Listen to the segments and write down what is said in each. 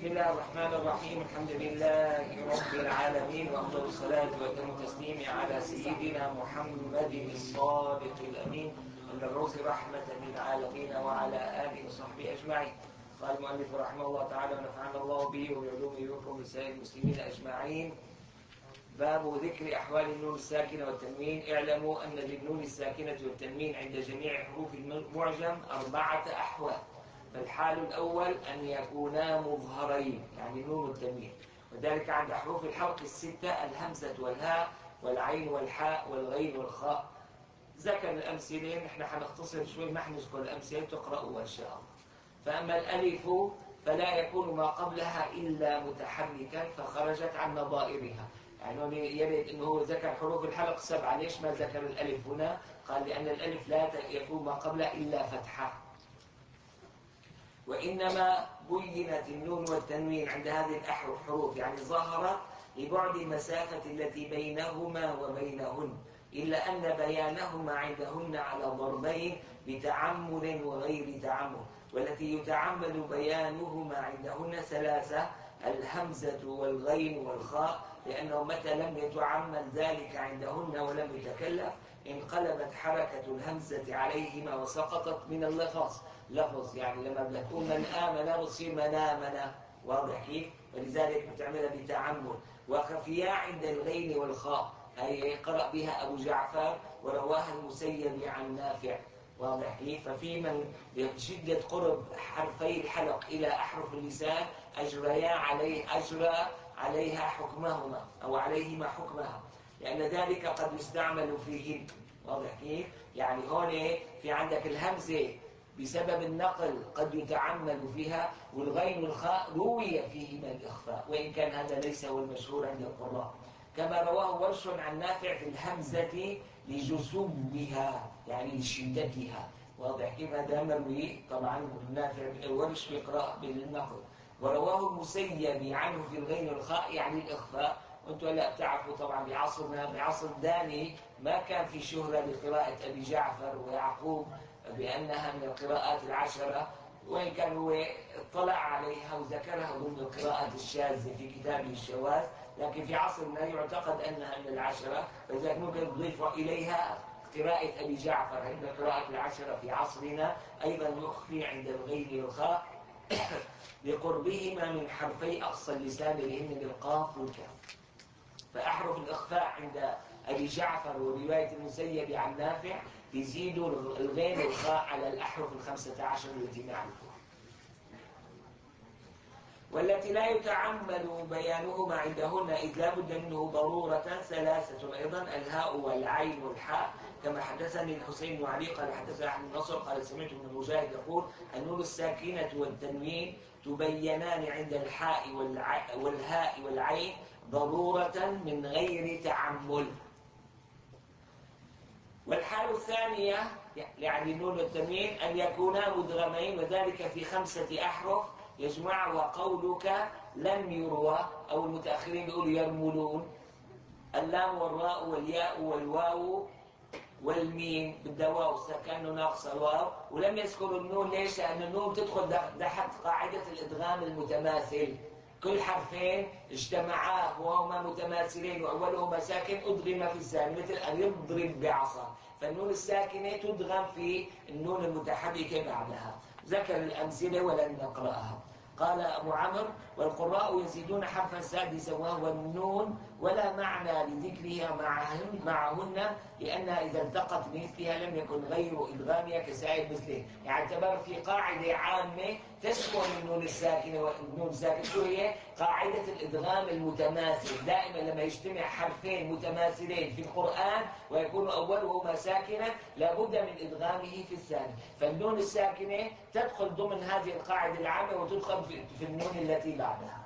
بسم الله الرحمن الرحيم. الحمد لله رب العالمين، وأفضل الصلاة وأتم التسليم على سيدنا محمد الصادق الأمين المبعوث رحمة للعالمين وعلى آله وصحبه أجمعين. قال المؤلف رحمه الله تعالى ونفعنا الله به وبعلومه وبكم لسائر المسلمين أجمعين. باب ذكر أحوال النون الساكنة والتنوين. اعلموا أن للنون الساكنة والتنوين عند جميع حروف المعجم 4 أحوال. فالحال الأول أن يكونا مظهرين، يعني النون والتنوين، وذلك عند حروف الحلق 6: الهمزة والهاء والعين والحاء والغين والخاء. ذكر الأمثلة، نحن حنختصر شوي، ما حنذكر الأمثلة تقرأوها إن شاء الله. فأما الألف فلا يكون ما قبلها إلا متحركا فخرجت عن نظائرها. يعني يريد أنه هو ذكر حروف الحلق 7، ليش ما ذكر الألف هنا؟ قال لأن الألف لا يكون ما قبلها إلا فتحة. وإنما بينت النون والتنوين عند هذه الحروف، يعني ظهرت لبعد المسافة التي بينهما وبينهن، إلا أن بيانهما عندهن على ضربين: بتعمد وغير تعمد. والتي يتعمد بيانهما عندهن 3: الهمزة والغين والخاء، لأنه متى لم يتعمد ذلك عندهن ولم يتكلف انقلبت حركة الهمزة عليهما وسقطت من لفظ، يعني لما بتكون من آمن بتصير من آمن، واضح كيف؟ ولذلك بتعملها بتعمد. وخفيا عند الغين والخاء، أي قرأ بها أبو جعفر ورواها المسيب عن نافع، واضح كيف؟ ففي من بشدة قرب حرفي الحلق إلى أحرف اللسان أجرى عليها حكمهما أو عليهما حكمها، لأن ذلك قد يستعمل فيهن، واضح كيف؟ يعني هون في عندك الهمزة بسبب النقل قد يتعمد فيها، والغين والخاء روي فيهما الإخفاء، وإن كان هذا ليس هو المشهور عند القراء. كما رواه ورش عن نافع في الهمزة لجسوبها، يعني لشدتها، واضح كيف؟ هذا مروي طبعا نافع، ورش يقرأ بالنقل. ورواه المسيب عنه في الغين والخاء، يعني الإخفاء. وانتم لا بتعرفوا طبعا بعصرنا، بعصر داني، ما كان في شهرة لقراءة أبي جعفر ويعقوب بأنها من القراءات العشرة، وإن كان هو اطلع عليها وذكرها ضمن القراءات الشاذة في كتابه الشواذ، لكن في عصرنا يعتقد أنها من العشرة، فلذلك ممكن نضيف إليها قراءة أبي جعفر عند القراءة العشرة في عصرنا. أيضا يخفي عند الغين والخاء لقربهما من حرفي أقصى اللسان اللي هن القاف والكاف. فأحرف الإخفاء عند أبي جعفر ورواية المسيب عن نافع يزيد الغين والخاء على الأحرف 15 التي نعرفها. والتي لا يتعمد بيانهما عندهن إذ لا بد منه ضرورة 3 أيضا: الهاء والعين والحاء. كما حدثني الحسين بن علي قال حدثنا أحمد بن نصر قال سمعت ابن مجاهد يقول: النون الساكنة والتنوين تبينان عند الحاء والهاء والعين ضرورة من غير تعمل. والحال الثانية يعني النون والتنوين أن يكونا مدغمين، وذلك في 5 أحرف يجمع. وقولك لم يروى، أو المتأخرين يقولوا يرملون: اللام والراء والياء والواو والميم بدها واو كأنه ناقص الواو، ولم يذكروا النون. ليش؟ لأن النون تدخل تحت قاعدة الإدغام المتماثل، كل حرفين اجتمعا وهما متماثلين وأولهما ساكن أدغم في الثاني، مثل أن يضرب بعصا، فالنون الساكنة تدغم في النون المتحركة بعدها. ذكر الأمثلة ولن نقرأها. قال أبو عمرو: والقراء يزيدون حرفا سادسا وهو النون، ولا معنى لذكرها معهن لأنها إذا التقت بمثلها لم يكن غير إدغامها كسائر مثله. يعني اعتبر في قاعدة عامة تشمل النون الساكنة والنون الساكنة، شو هي؟ قاعدة الإدغام المتماثل. دائما لما يجتمع حرفين متماثلين في القرآن ويكون أولهما ساكنا لابد من إدغامه في الثاني، فالنون الساكنة تدخل ضمن هذه القاعدة العامة وتدخل في النون التي بعدها.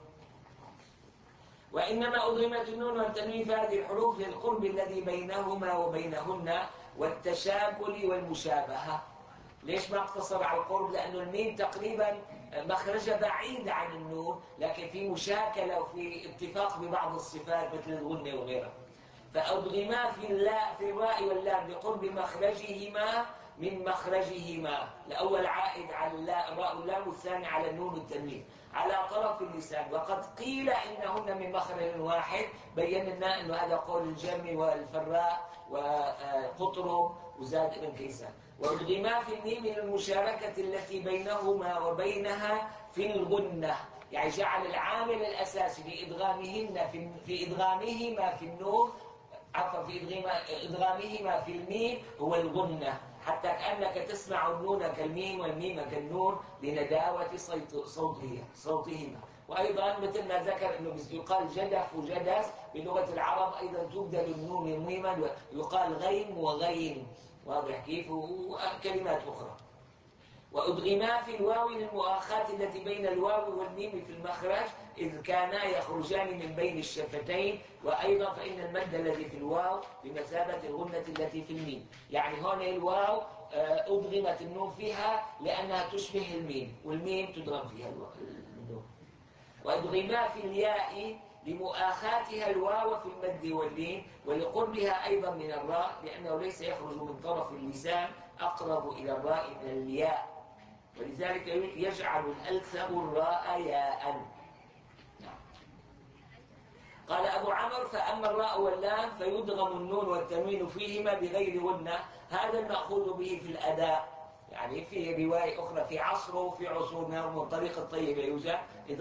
وإنما أضغمت النون والتنوين في هذه الحروف للقرب الذي بينهما وبينهن والتشاكل والمشابهة. ليش ما اقتصر على القرب؟ لأنه الميم تقريبا مخرجها بعيد عن النون، لكن في مشاكلة وفي اتفاق ببعض الصفات مثل الغنة وغيرها. فأضغما في الراء واللام بقرب مخرجهما من مخرجهما. الأول عائد على الراء واللام، والثاني على النون والتنوين على طرف اللسان. وقد قيل إنهن من مخرج واحد، بينا أن هذا قول الجرمي والفراء وقطرب وزاد ابن كيسان. وأدغما في الميم للمشاركة التي بينهما وبينها في الغنة، يعني جعل العامل الأساسي في إدغامهما في النون، عفوا في إدغامهما في الميم هو الغنة، حتى كأنك تسمع النون كالميم والميم كالنون لنداوة صوتهما. وأيضا مثل ما ذكر أنه يقال جدف وجدس بلغة العرب، أيضا تبدل النون ميما، يقال غيم وغيم، واضح كيف، وكلمات أخرى. وأدغما في الواو للمؤاخاة التي بين الواو والميم في المخرج، إذ كانا يخرجان من بين الشفتين. وأيضا فإن المد الذي في الواو بمثابة الغنة التي في الميم، يعني هون الواو أدغمت النون فيها لأنها تشبه الميم، والميم تدغم فيها النون. وأدغما في الياء لمؤاخاتها الواو في المد واللين، ولقربها أيضا من الراء، لأنه ليس يخرج من طرف اللسان، أقرب إلى الراء من الياء، ولذلك يجعل الألثم الراء ياء. قال أبو عمرو: فأما الراء واللام فيدغم النون والتنوين فيهما بغير غنة. هذا المأخوذ به في الأداء، يعني في رواية أخرى في عصره وفي عصورنا ومن طريق الطيبة يوجد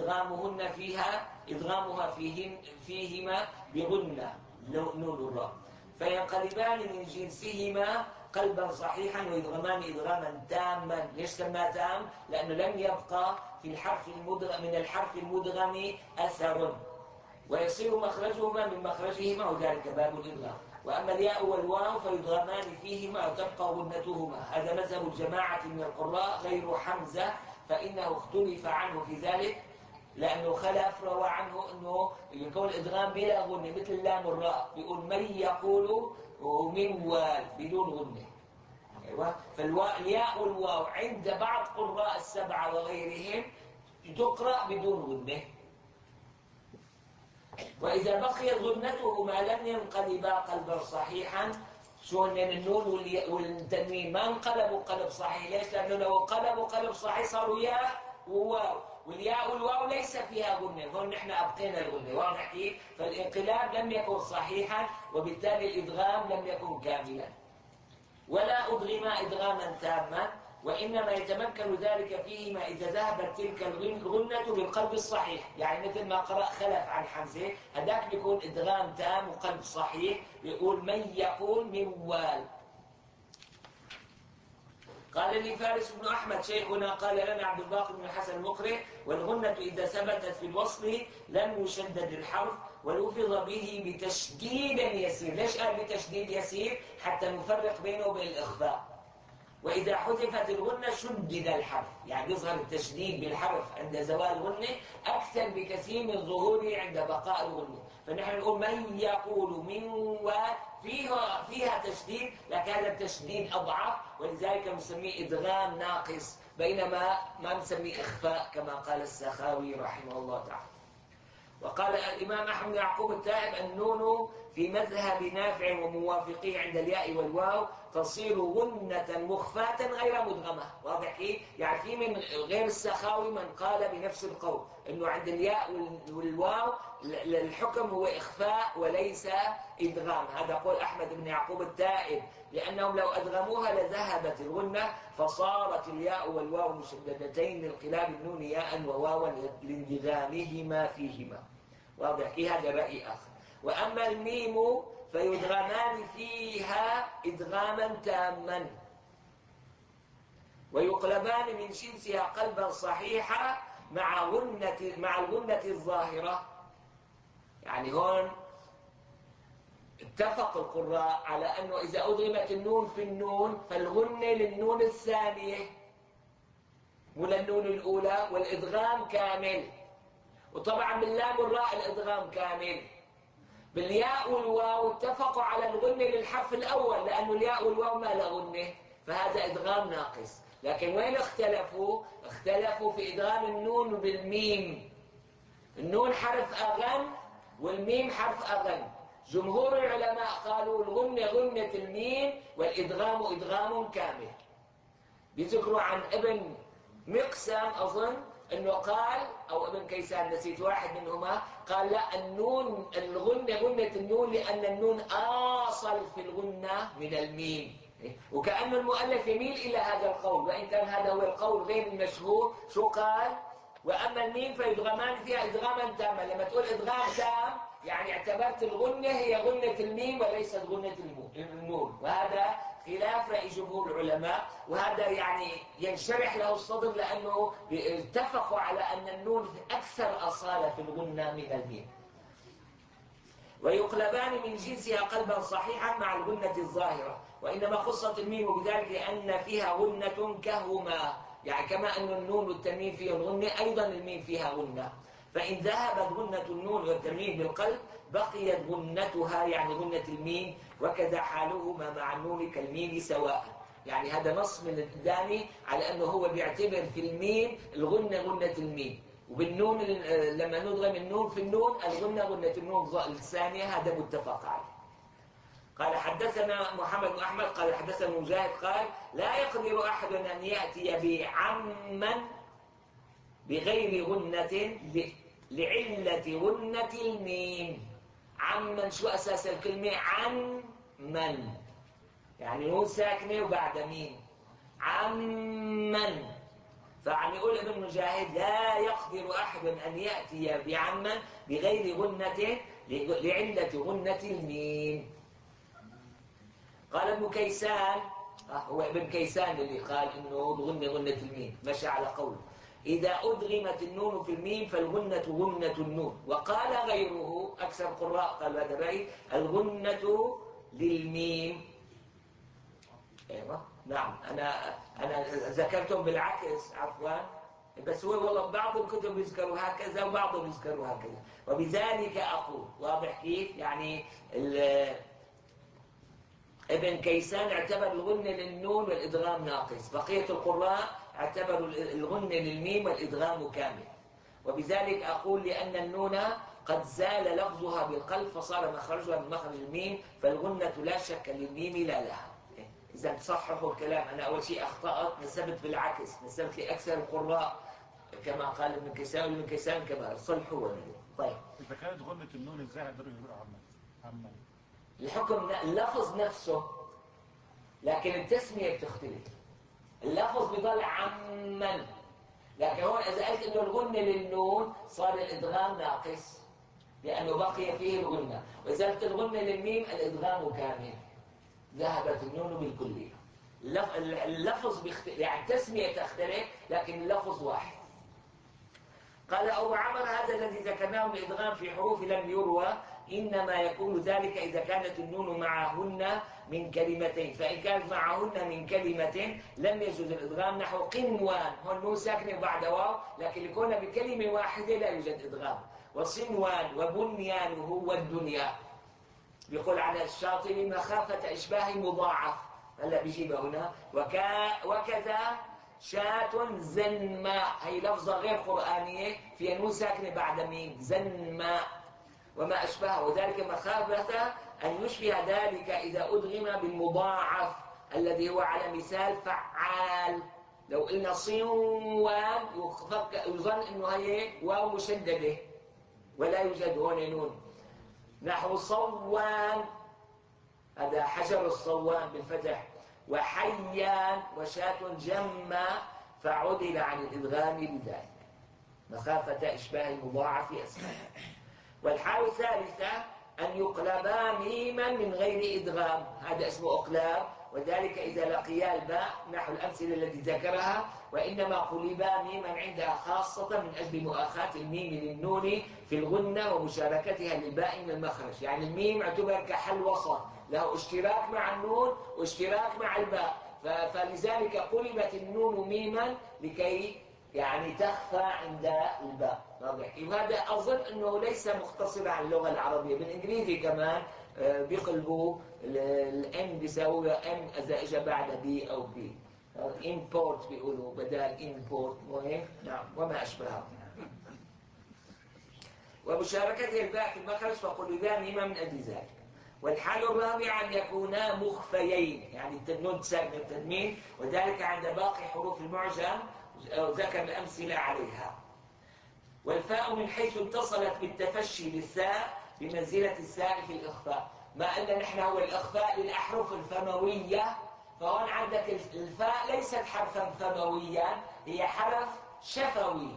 إدغامها فيهما بغنة نون الراء، فينقلبان من جنسهما قلبا صحيحا ويدغمان إدغاما تاما. ليش سمى تام؟ لأنه لم يبقى في من الحرف المدغم أثر، ويصير مخرجهما من مخرجهما، وذلك باب الإدغام. وأما الياء والواو فيدغمان فيهما وتبقى غنتهما. هذا مذهب الجماعة من القراء غير حمزة، فإنه اختلف عنه في ذلك، لأنه خلف روى عنه أنه يكون الإدغام بلا غنة، مثل اللام والراء، بيقول من يقول ومن وال بدون غنة. أيوة. فالياء والواو عند بعض قراء السبعة وغيرهم تقرأ بدون غنة. وإذا بقيت غنتهما لم ينقلبا قلبا صحيحا. شو ان النون والتنوين ما انقلبوا قلب صحيح. ليش؟ لأنه لو قلبوا قلب صحيح صاروا ياء وواو، والياء والواو ليس فيها غنة، هون نحن أبقينا الغنة، واضح كيف؟ فالانقلاب لم يكن صحيحا، وبالتالي الإدغام لم يكن كاملا. ولا أدغم إدغاما تاما، وإنما يتمكن ذلك فيهما إذا ذهبت تلك الغنة بالقلب الصحيح، يعني مثل ما قرأ خلف عن حمزة، هذاك بيكون إدغام تام وقلب صحيح، بيقول من يقول من وال. قال لي فارس بن أحمد شيخنا قال لنا عبد الباقي بن الحسن المقرئ: والغنة إذا ثبتت في الوصل لم يشدد الحرف ولفظ به بتشديد يسير. ليش قال بتشديد يسير؟ حتى نفرق بينه وبين الإخفاء. وإذا حذفت الغنة شدد الحرف، يعني يظهر التشديد بالحرف عند زوال الغنة أكثر بكثير من ظهوره عند بقاء الغنة. فنحن نقول من يقول من فيها تشديد، لكن هذا التشديد أضعف، ولذلك نسميه إدغام ناقص، بينما ما نسميه إخفاء كما قال السخاوي رحمه الله تعالى. وقال الإمام أحمد يعقوب التائب: النون في مذهب نافع وموافقيه عند الياء والواو تصير غنة مخفاة غير مدغمة. واضح إيه؟ يعني في من غير السخاوي من قال بنفس القول إنه عند الياء والواو الحكم هو إخفاء وليس إدغام. هذا قول أحمد بن يعقوب التائب، لأنهم لو أدغموها لذهبت الغنة، فصارت الياء والواو مشددتين لانقلاب النون ياء وواوا لانضغامهما فيهما. واضح كي؟ هذا رأي آخر. وأما الميم فيدغمان فيها إدغاما تاما، ويقلبان من جنسها قلبا صحيحا مع الغنة الظاهرة. يعني هون اتفق القراء على أنه إذا أدغمت النون في النون فالغنة للنون الثانية وللنون الأولى، والإدغام كامل. وطبعا باللام والراء الإدغام كامل. بالياء والواو اتفقوا على الغنة للحرف الأول، لأنه الياء والواو ما لا غنة، فهذا إدغام ناقص. لكن وين اختلفوا؟ اختلفوا في إدغام النون بالميم. النون حرف أغن والميم حرف أغن. جمهور العلماء قالوا الغنة غنة الميم والإدغام إدغام كامل. بيذكروا عن ابن مقسم أظن أنه قال، أو ابن كيسان نسيت واحد منهما، قال لا، النون الغنة غنة النون لأن النون أصل في الغنة من الميم. وكأن المؤلف يميل إلى هذا القول، وإن كان هذا هو القول غير المشهور. شو قال؟ وأما الميم فيدغمان فيها إدغاما تاما. لما تقول إدغام تام يعني اعتبرت الغنة هي غنة الميم وليست غنة النون، وهذا خلاف رأي جمهور العلماء، وهذا يعني ينشرح له الصدر لأنه اتفقوا على أن النون أكثر أصالة في الغنة من الميم. ويقلبان من جنسها قلبا صحيحا مع الغنة الظاهرة، وإنما خصت الميم بذلك لأن فيها غنة كهما، يعني كما أن النون والتنوين فيها الغنة أيضا الميم فيها غنة. فإن ذهبت غنة النون والتنوين بالقلب بقيت غنتها يعني غنة الميم، وكذا حالهما مع النون كالميم سواء. يعني هذا نص من الداني على أنه هو بيعتبر في الميم الغنة غنة الميم، وبالنون لما ندغم النون في النون الغنة غنة النون الثانية. هذا متفق عليه. قال حدثنا محمد بن أحمد قال حدثنا مجاهد قال لا يقدر أحد أن يأتي بعما بغير غنة لعلة غنة الميم. عمن شو أساس الكلمة؟ عن من، يعني نون ساكنة وبعد ميم، عمن. فعم يقول ابن مجاهد لا يقدر أحد أن يأتي بعما بغير غنة لعلة غنة الميم. قال ابن كيسان، هو ابن كيسان اللي قال انه بغنة غنة الميم، مشى على قوله إذا أدغمت النون في الميم فالغنة غنة النون. وقال غيره أكثر قراء قال هذا رأي الغنة للميم. ايوه نعم، انا ذكرتهم بالعكس عفوا، بس هو والله بعض الكتب يذكروا هكذا وبعضهم يذكروا هكذا، وبذلك اقول واضح كيف يعني ابن كيسان اعتبر الغنة للنون والادغام ناقص، بقية القراء اعتبروا الغنة للميم والادغام كامل. وبذلك اقول لان النون قد زال لفظها بالقلب فصار مخرجها من مخرج الميم، فالغنة لا شك للميم لا لها. إذا تصححوا الكلام، أنا أول شيء أخطأت، نسبت بالعكس، نسبت لأكثر القراء كما قال ابن كيسان، وابن كيسان كما صلحوا وليه. طيب إذا كانت غنة النون إزاي يقدروا يقولوا عمن؟ الحكم اللفظ نفسه، لكن التسمية بتختلف. اللفظ بيضل عمن، لكن هون إذا قلت إنه الغنة للنون صار الإدغام ناقص لأنه بقي فيه الغنة، وإذا قلت الغنة للميم الإدغام كامل، ذهبت النون بالكلية. اللفظ بيختلف، يعني التسمية تختلف لكن اللفظ واحد. قال أبو عمر هذا الذي ذكرناه من إدغام في حروف لم يروى إنما يكون ذلك إذا كانت النون معهن من كلمتين، فإن كانت معهن من كلمة لم يجوز الإدغام، نحو قنوان، هو النون ساكنة بعد واو لكن لكونها بكلمة واحدة لا يوجد إدغام. وصنوان وبنيان هو الدنيا، بيقول على الشاطبي مخافة إشباه مضاعف، هلا بيجيبها هنا. وكذا شاة زنماء، هي لفظة غير قرآنية فيها نون ساكنة بعد ميم، زنماء وما أشبهه، وذلك مخافة أن يشبه ذلك إذا أدغم بالمضاعف الذي هو على مثال فعال. لو قلنا صنوان يظن أنه هي واو مشددة ولا يوجد هون نون، نحو صوان هذا حجر الصوان بالفتح، وحيان وشاة جمّا فعدل عن الإدغام بذلك مخافة إشباه المضاعف أسماء. والحال الثالثة أن يقلبا ميما من غير إدغام، هذا اسمه أقلاب، وذلك إذا لقيا الباء نحو الأمثلة التي ذكرها، وإنما قلبا ميما عندها خاصة من أجل مؤاخاة الميم للنون في الغنة ومشاركتها للباء من المخرج. يعني الميم اعتبر كحل وسط، له اشتراك مع النون واشتراك مع الباء، فلذلك قلبت النون ميما لكي يعني تخفى عند الباء. وهذا أظن أنه ليس مختصرا على اللغة العربية، بالإنجليزي كمان بيقلبوا الام بيساويها ام إذا إجا بعد بي أو بي، import بيقولوا بدال import وهيك، نعم وما أشبهه. ومشاركته الباء في المخرج فقلبا ميما من أجل ذلك. والحال الرابع أن يكونا مخفيين، يعني النون ساكنة التنوين، وذلك عند باقي حروف المعجم ذكر الأمثلة عليها. والفاء من حيث اتصلت بالتفشي بالثاء بمنزلة الساء في الإخفاء، ما أن نحن هو الإخفاء للأحرف الفموية، فهون عندك الفاء ليست حرفا فمويا، هي حرف شفوي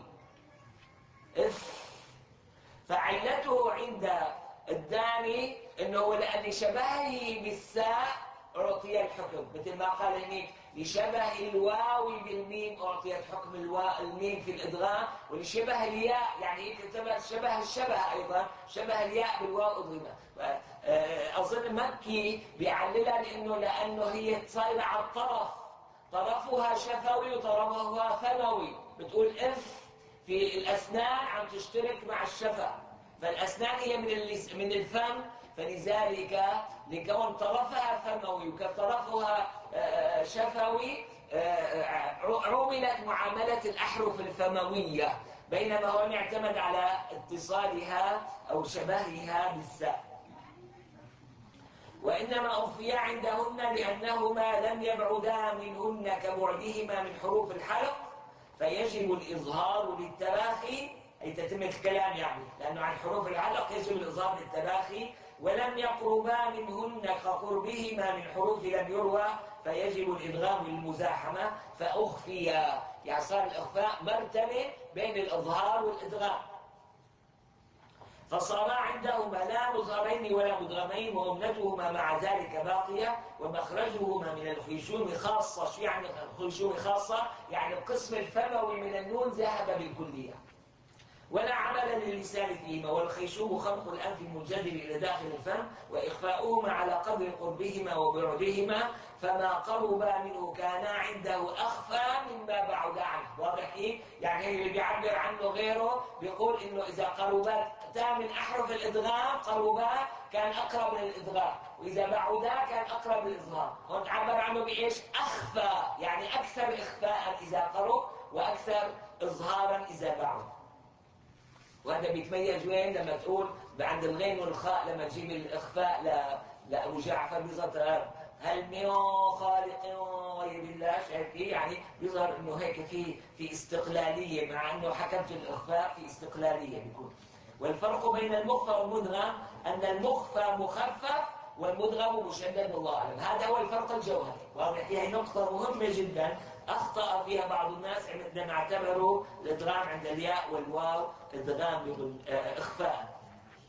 فعلته عند الداني انه لان شبهه بالساء اعطي الحكم، مثل ما قال هنيك لشبه الواو بالميم اعطيت حكم الميم في الادغام، ولشبه الياء يعني شبه الشبه ايضا شبه الياء بالواو اضغمت. اظن مكي بيعللها لانه هي صايره على الطرف، طرفها شفوي وطرفها فموي، بتقول اف في الاسنان عم تشترك مع الشفه، فالاسنان هي من الفم، فلذلك لكون طرفها فموي وكطرفها شفوي عملت معاملة الأحرف الفموية، بينما هو يعتمد على اتصالها أو شبهها بالساء. وإنما أخفيا عندهن لأنهما لم يبعدا منهن كبعدهما من حروف الحلق، فيجب الإظهار للتراخي، أي تتم الكلام يعني، لأنه عن حروف العلق يجب الإظهار للتراخي، ولم يقربا منهن كقربهما من حروف لم يروى، فيجب الإدغام للمزاحمة، فأخفيا، يعني صار الإخفاء مرتبة بين الإظهار والإدغام، فصارا عندهما لا مظهرين ولا مدغمين، وأمنتهما مع ذلك باقية، ومخرجهما من الخيشوم خاصة. شو يعني الخيشوم خاصة؟ يعني القسم الفموي من النون ذهب بالكلية، ولا عمل للسان فيهما، والخيشوم خنق الأنف المنجذب إلى داخل الفم، وإخفاؤهما على قدر قربهما وبعدهما، فما قربا منه كانا عنده أخفى مما بعد عنه. واضح إيه؟ يعني اللي بيعبر عنه غيره بيقول إنه إذا قربتا من أحرف الإدغام قربا كان أقرب للإدغام، وإذا بعدا كان أقرب للإظهار. هون عبر عنه بإيش؟ أخفى، يعني أكثر إخفاء إذا قرب وأكثر إظهارا إذا بعد. وهذا بيتميز وين؟ لما تقول عند الغين والخاء، لما تجيب الإخفاء لأبو جعفر بيظهر هل من خالق غير الله، شايف كيف؟ يعني بيظهر إنه هيك في استقلالية، مع إنه حكمت الإخفاء في استقلالية بيكون. والفرق بين المخفى والمدغم أن المخفى مخفف والمدغم مشدد، والله أعلم. هذا هو الفرق الجوهري. واضح؟ هي نقطة مهمة جدا أخطأ فيها بعض الناس عندما اعتبروا الإدغام عند الياء والواو إدغام إخفاء.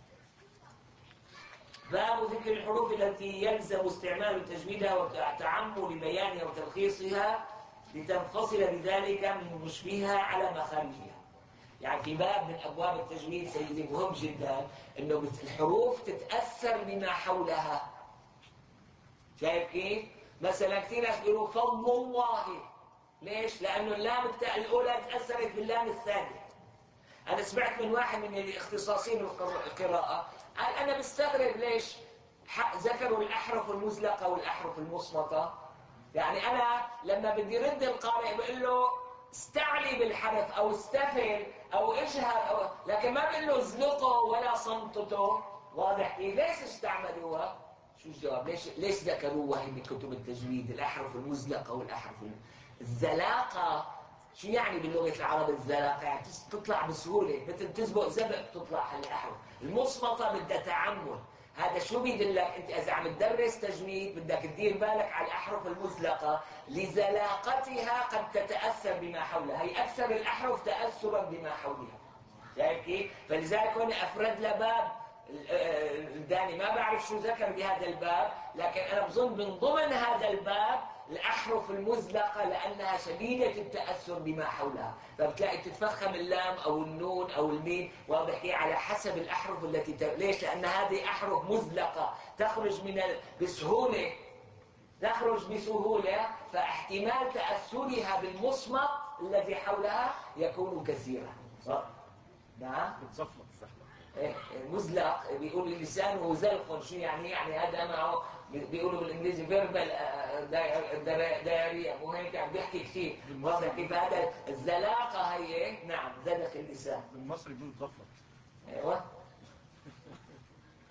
باب ذكر الحروف التي يلزم استعمال تجويدها وتعمل بيانها وتلخيصها لتنفصل بذلك من مشبهها على مخارجها. يعني في باب من أبواب التجويد سيدي مهم جدا إنه الحروف تتأثر بما حولها. شايف كيف؟ مثلا كثير ناس بيقولوا فضل الله، ليش؟ لأنه اللام الأولى تأثرت باللام الثانية. أنا سمعت من واحد من الاختصاصيين القراءة قال أنا بستغرب ليش ذكروا الأحرف المزلقة والأحرف المصمتة. يعني أنا لما بدي رد القارئ بقول له استعلي بالحرف أو استفل أو اجهر لكن ما بقول له ازلقه ولا صمتته. واضح كيف؟ ليش استعملوها؟ شو الجواب؟ ليش ذكروها من كتب التجويد الأحرف المزلقة والأحرف الزلاقة؟ شو يعني باللغة العربية الزلاقة؟ يعني تطلع بسهولة، مثل تسبق زبق تطلع الأحرف. المصمتة بدها تعمل. هذا شو بيدلك؟ انت اذا عم تدرس تجويد بدك تدير بالك على الاحرف المزلقه لزلاقتها، قد تتاثر بما حولها، هي اكثر الاحرف تاثرا بما حولها. شايف كيف؟ فلذلك هنا افرد لباب الداني، ما بعرف شو ذكر بهذا الباب، لكن انا بظن من ضمن هذا الباب الاحرف المزلقه لانها شديده التاثر بما حولها، فبتلاقي تتفخم اللام او النون او الميم. واضح كيف؟ على حسب الاحرف التي ليش؟ لان هذه احرف مزلقه تخرج بسهوله، فاحتمال تاثرها بالمصمت الذي حولها يكون كثيرا. نعم، بتزفلط الزحمة. مزلق بيقولوا لسانه زلق. شو يعني؟ يعني هذا معه بيقولوا بالانجليزي فيربال دايريا، مو هيك؟ يعني بيحكي كثير. واضح كيف؟ هذا الزلاقه هي نعم زلق اللسان. بالمصري بيقولوا تزفلط. ايوه.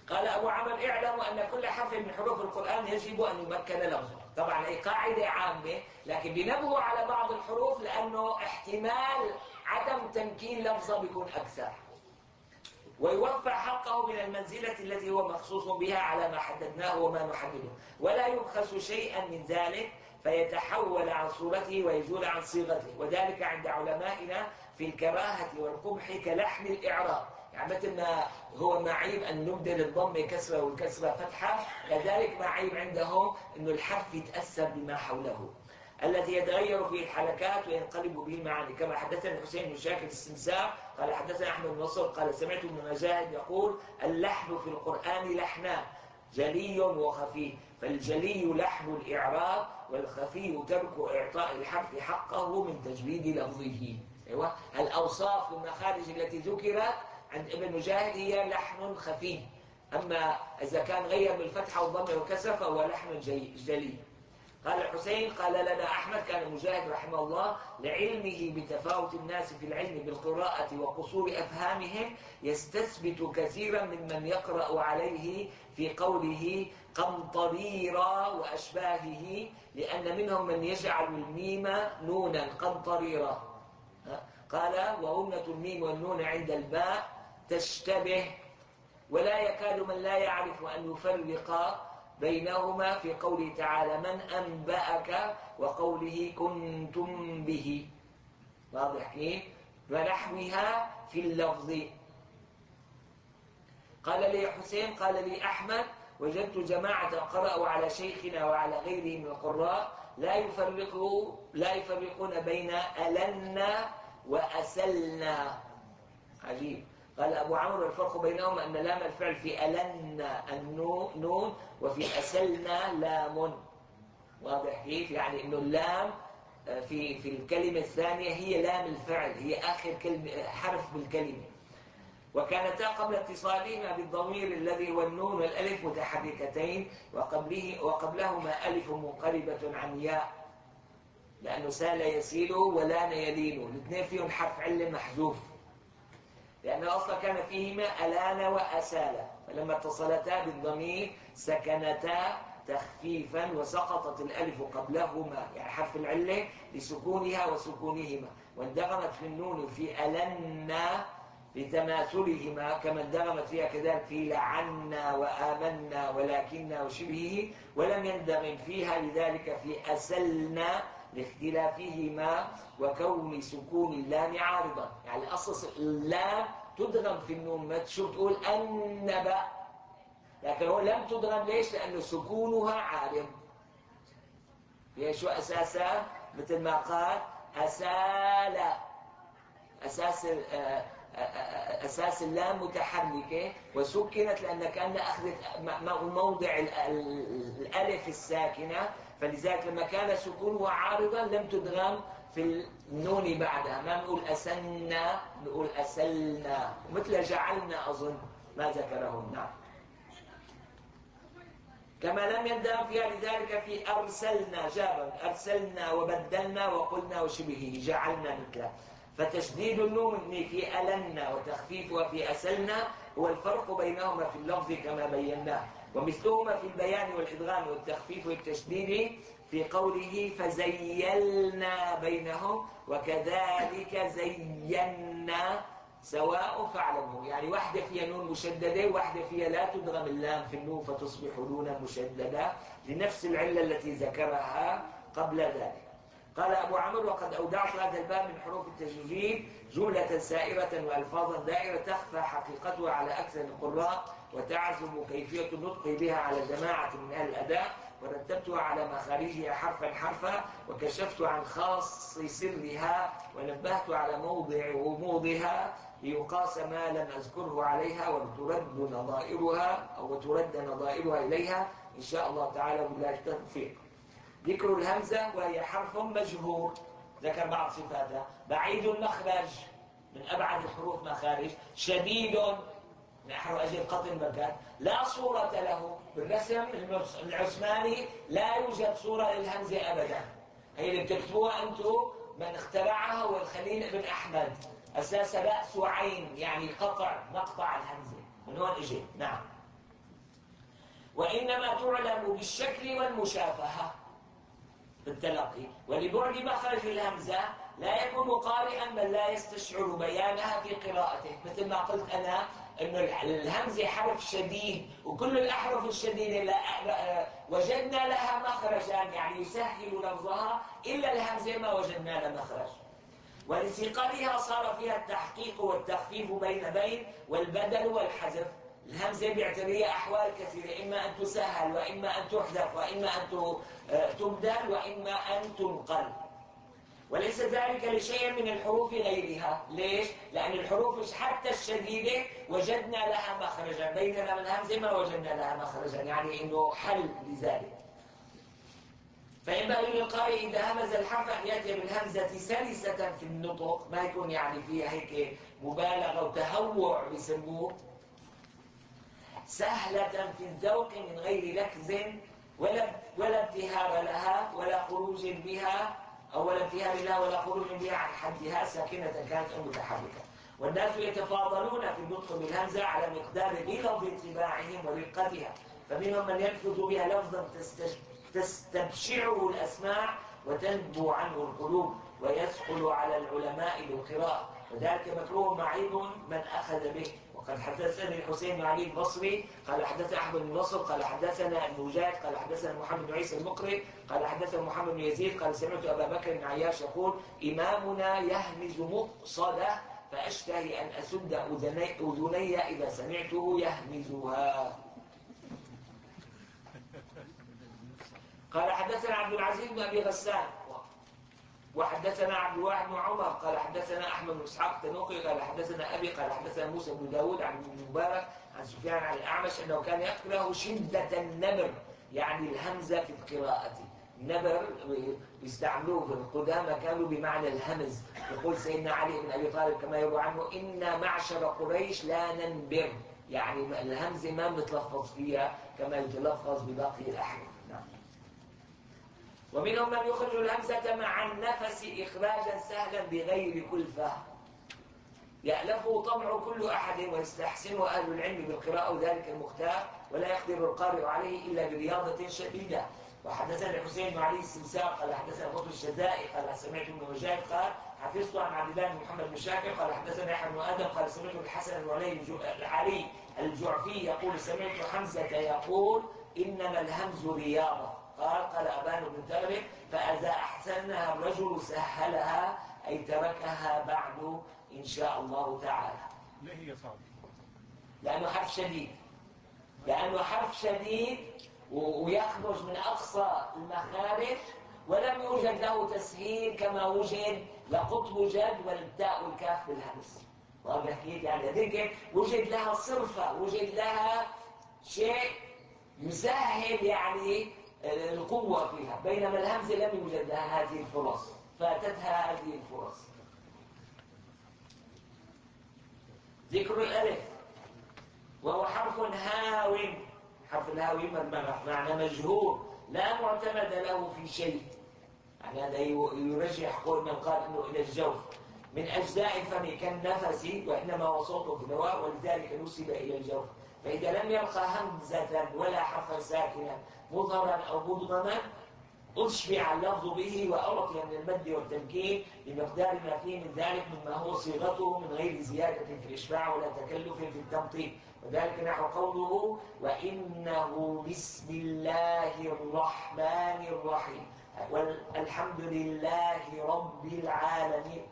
قال أبو عمرو اعلموا أن كل حرف من حروف القرآن يجب أن يمكن لفظه. طبعا هي قاعدة عامة، لكن بنبهوا على بعض الحروف لأنه احتمال عدم تمكين لفظه بيكون أكثر، ويوفى حقه من المنزلة التي هو مخصوص بها على ما حددناه وما نحدده، ولا يبخس شيئا من ذلك فيتحول عن صورته ويزول عن صيغته، وذلك عند علمائنا في الكراهة والقبح كلحن الإعراب. يعني مثل ما هو معيب أن نبدل الضم كسرة والكسرة فتحة، كذلك معيب عندهم أن الحرف يتأثر بما حوله الذي يتغير فيه الحركات وينقلب به المعاني. كما حدثنا الحسين بن شاكر السمسار قال حدثنا أحمد بن نصر قال سمعت ابن مجاهد يقول اللحن في القرآن لحنان جلي وخفي، فالجلي لحن الإعراب والخفي ترك إعطاء الحرف حقه من تجويد لفظه. أيوة، الأوصاف والمخارج التي ذكرت عند ابن مجاهد هي لحن خفي، أما إذا كان غير بالفتحة والضمة والكسرة فهو لحن جلي. قال الحسين قال لنا أحمد كان مجاهد رحمه الله لعلمه بتفاوت الناس في العلم بالقراءة وقصور أفهامهم يستثبت كثيرا ممن يقرأ عليه في قوله قنطريرا وأشباهه، لأن منهم من يجعل الميم نونا قنطريرا. قال وغنة الميم والنون عند الباء تشتبه، ولا يكاد من لا يعرف أن يفرق بينهما في قوله تعالى من أنبأك وقوله كنتم به. واضح كيف؟ ونحوها في اللفظ. قال لي حسين قال لي أحمد وجدت جماعة قرأوا على شيخنا وعلى غيره من القراء لا يفرقون بين ألنا وأسلنا. عجيب. قال أبو عمرو الفرق بينهما أن لام الفعل في ألنا النون وفي أسلنا لام. واضح كيف؟ يعني أنه اللام في الكلمة الثانية هي لام الفعل، هي آخر حرف بالكلمة. وكانتا قبل اتصالهما بالضمير الذي هو النون والألف متحركتين، وقبلهما ألف منقلبة عن ياء، لأنه سال يسيل ولان يلين، الاثنين فيهم حرف علة محذوف، لأنه أصلا كان فيهما ألان وأسال، فلما اتصلتا بالضمير سكنتا تخفيفا وسقطت الألف قبلهما، يعني حرف العلة لسكونها وسكونهما، واندغمت في النون في ألنا لتماثلهما، كما اندغمت فيها كذلك في لعنا وآمنا ولكننا وشبهه، ولم يندغم فيها لذلك في أسلنا لاختلافهما وكون سكون اللام عارضا. يعني أصل اللام تدغم في النون، ما تشوف تقول النبأ، لكن هو لم تدغم ليش؟ لأنه سكونها عارض. هي شو أساسها؟ مثل ما قال أسال، أساس اللام متحركة وسكنت لأن كأنها أخذت موضع الألف الساكنة، فلذلك لما كان سكونها عارضا لم تدغم في النون بعدها، ما نقول أسلنا نقول أسلنا، ومثل جعلنا أظن ما ذكره. نعم. كما لم يندغم فيها لذلك في أرسلنا جابا أرسلنا وبدلنا وقلنا وشبهه جعلنا مثله. فتشديد النون في ألنا وتخفيفها في أسلنا هو الفرق بينهما في اللفظ كما بيناه، ومثلهما في البيان والإدغام والتخفيف والتشديد في قوله فزيلنا بينهم وكذلك زينا سواء فاعلموا. يعني واحدة فيها نون مشددة وواحدة فيها لا تدغم اللام في النون فتصبح نونا مشددة لنفس العلة التي ذكرها قبل ذلك. قال أبو عمرو وقد أودعت هذا الباب من حروف التجويد جملة سائرة وألفاظا دائرة تخفى حقيقتها على أكثر القراء وتعزم كيفية النطق بها على جماعة من أهل الأداء، ورتبتها على مخارجها حرفا حرفا، وكشفت عن خاص سرها، ونبهت على موضع غموضها ليقاس ما لم أذكره عليها وترد نظائرها إليها إن شاء الله تعالى بالله التوفيق. ذكر الهمزة وهي حرف مجهور، ذكر بعض صفاتها، بعيد المخرج من أبعد الحروف مخارج، شديد نحو أجل قطن مكان، لا صورة له بالرسم العثماني، لا يوجد صورة للهمزة أبدا، هي اللي بتكتبوها أنتم من اخترعها هو الخليل بن أحمد، أساس رأس وعين يعني نقطع الهمزة من هون إجي. نعم. وإنما تعلم بالشكل والمشافهة بالتلقي. ولبعد مخرج الهمزة لا يكون قارئا بل لا يستشعر بيانها في قراءته. مثل ما قلت أنا أن الهمزة حرف شديد، وكل الأحرف الشديدة وجدنا لها مخرجا يعني يسهل لفظها، إلا الهمزة ما وجدنا لها مخرج. ولثقلها صار فيها التحقيق والتخفيف بين والبدل والحذف. الهمزة بيعتريها أحوال كثيرة، إما أن تسهل وإما أن تحذف وإما أن تبدل وإما أن تنقل. وليس ذلك لشيء من الحروف غيرها. ليش؟ لأن الحروف حتى الشديدة وجدنا لها مخرجا، بينما الهمزة ما وجدنا لها مخرجا، يعني إنه حل لذلك. فينبغي للقارئ إذا همز الحرف أن يأتي بالهمزة سلسة في النطق، ما يكون يعني فيها هيك مبالغة وتهوع بيسموه، سهلة في الذوق من غير لكز ولا ابتهار لها ولا خروج بها، أو ولا ابتهار لها ولا خروج بها عن حدها، ساكنة كانت أو متحركة. والناس يتفاضلون في النطق بالهمزة على مقدار غلظ طباعهم ورقتها، فمنهم من يلفظ بها لفظا تستبشعه الأسماع وتنبو عنه القلوب ويثقل على العلماء بالقراءة، وذلك مكروه معيب من أخذ به. وقد حدثني الحسين بن علي البصري قال حدثنا أحمد بن نصر قال حدثنا ابن مجاهد قال حدثنا محمد بن عيسى المقري قال حدثنا محمد بن يزيد قال سمعت أبا بكر بن عياش يقول إمامنا يهمز مقصدة فأشتهي أن أسد أذني إذا سمعته يهمزها. قال حدثنا عبد العزيز بن أبي غسان وحدثنا عبد الواحد بن عمر قال حدثنا أحمد بن إسحاق التنوخي قال حدثنا أبي قال حدثنا موسى بن داود عن ابن المبارك عن سفيان عن الأعمش أنه كان يكره شدة النبر، يعني الهمزة في القراءة. النبر يستعملوه في القدامى كانوا بمعنى الهمز. يقول سيدنا علي بن أبي طالب كما يروى عنه إن معشر قريش لا ننبر، يعني الهمزة ما بنتلفظ فيها كما يتلفظ بباقي الأحرف. ومنهم من يخرج الهمزة مع النفس إخراجا سهلا بغير كلفة يألفه طبع كل أحد ويستحسنه أهل العلم بالقراءة، وذلك المختار ولا يقدر القارئ عليه إلا برياضة شديدة. وحدثنا الحسين بن علي السمسار قال حدثنا قطب الشدائي قال سمعت ابن مجاهد قال حفظت عن عبد الله بن محمد بن شاكر قال حدثنا يحيى بن آدم قال سمعت الحسن بن علي الجعفي يقول سمعت حمزة يقول إنما الهمز رياضة. قال أبان بن تغرب فإذا أحسنها الرجل سهلها، أي تركها بعد إن شاء الله تعالى. ليه هي صعبة؟ لأنه حرف شديد ويخرج من أقصى المخارج، ولم يوجد له تسهيل كما وجد لقطب جد والتاء والكاف بالهمس. واضح كيف؟ يعني هذيك وجد لها صرفة، وجد لها شيء يسهل يعني القوة فيها، بينما الهمزة لم يوجد لها هذه الفرص، فاتتها هذه الفرص. ذكر الألف وهو حرف هاو، حرف الهاو معنى مجهور لا معتمد له في شيء، يعني هذا يرجح قول من قال انه الى الجوف من اجزاء الفم كالنفس، وانما هو صوت في الهواء ولذلك نسب الى الجوف. فاذا لم يلقى همزه ولا حرفا ساكنا مظهرا او مدغما أشبع اللفظ به وأعطي من المد والتمكين بمقدار ما فيه من ذلك مما هو صيغته من غير زيادة في الإشباع ولا تكلف في التمطيط، وذلك نحو قوله وإنه بسم الله الرحمن الرحيم والحمد لله رب العالمين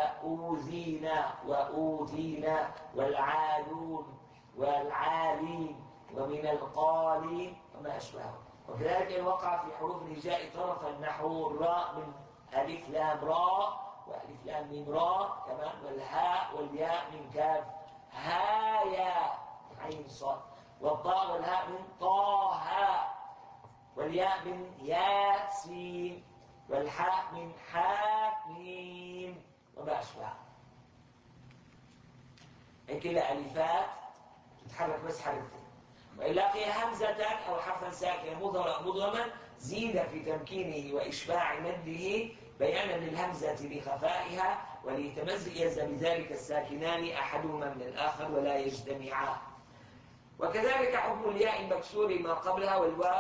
وأوذينا والعالون والعالين ومن القالين وما أشبهه. وكذلك وقع في حروف الهجاء طرفا نحو الراء من ألف لام راء وألف لام ميم راء كمان، والهاء والياء من كاف ها يا عين صاد، والطاء والهاء من طه والياء من ياسين والحاء من حاميم وما أشبهه. هيك الألفات تتحرك بس حركتين، وإن لقي همزة أو حرفا ساكنا مضغما زيد في تمكينه وإشباع مده بيانا للهمزة بخفائها، وليتميز بذلك الساكنان أحدهما من الآخر ولا يجتمعان. وكذلك حكم الياء المكسور ما قبلها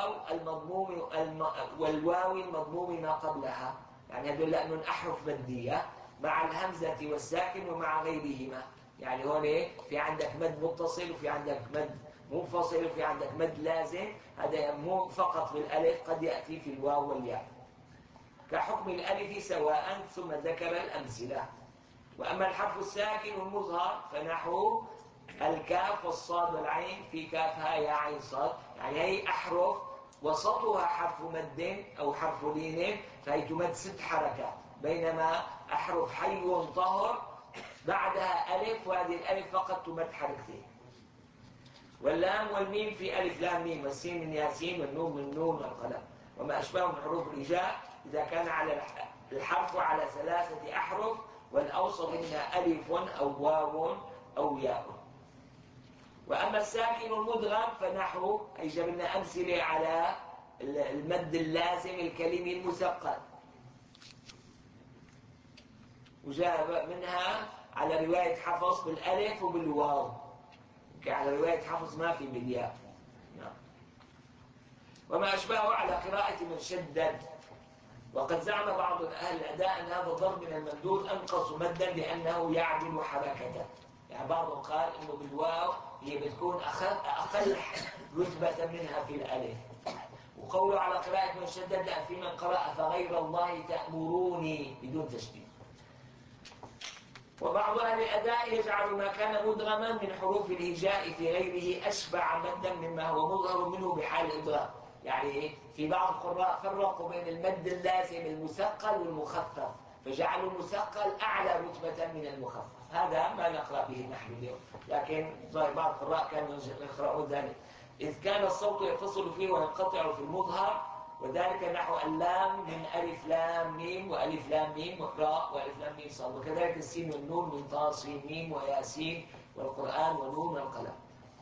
والواو المضموم ما قبلها، يعني هذول لأنهم أحرف مادية مع الهمزة والساكن ومع غيرهما. يعني هون في عندك مد متصل وفي عندك مد منفصل وفي عندك مد لازم، هذا مو فقط بالألف، قد يأتي في الواو والياء. كحكم الألف سواء، ثم ذكر الأمثلة. وأما الحرف الساكن المظهر فنحو الكاف والصاد والعين، في كافها يا عين صاد، يعني هي أحرف وسطها حرف مد أو حرف لين، فهي تمد 6 حركات، بينما أحرف حي طهر بعدها ألف، وهذه الألف فقط تمد حركتين. واللام والميم في ألف لام ميم، والسين من ياسين، والنون من نون والقلم، وما أشبه من حروف الهجاء إذا كان على الحرف على 3 أحرف، والأوسط منها ألف أو واو أو ياء. وأما الساكن المدغم فنحو، أي جبنا أمثلة على المد اللازم الكلمي المثقل، وجاء منها على رواية حفص بالألف وبالواو، على رواية حفص ما في بالياء. وما أشبهه على قراءة من شدد. وقد زعم بعض أهل الأداء أن هذا الضرب من الممدود أنقص مدا لأنه يعدل حركته، يعني بعضهم قال إنه بالواو هي بتكون أقل رتبة منها في الألف. وقوله على قراءة من شدد لأن في من قرأ فغير الله تأمروني بدون تشديد. وبعض أهل الأداء يجعل ما كان مدغما من حروف الهجاء في غيره أشبع مدا مما هو مظهر منه بحال الإدغام. يعني في بعض القراء فرقوا بين المد اللازم المثقل والمخفف، فجعلوا المثقل أعلى رتبة من المخفف. هذا ما نقرأ به نحن اليوم، لكن بعض القراء كانوا يقرؤون ذلك، إذ كان الصوت يتصل فيه وينقطع في المظهر، وذلك نحو اللام من ألف لام ميم وألف لام ميم وقراء وألف لام ميم صاد، وكذلك السين والنون من طا سين ميم وياسين والقرآن ونون والقلم.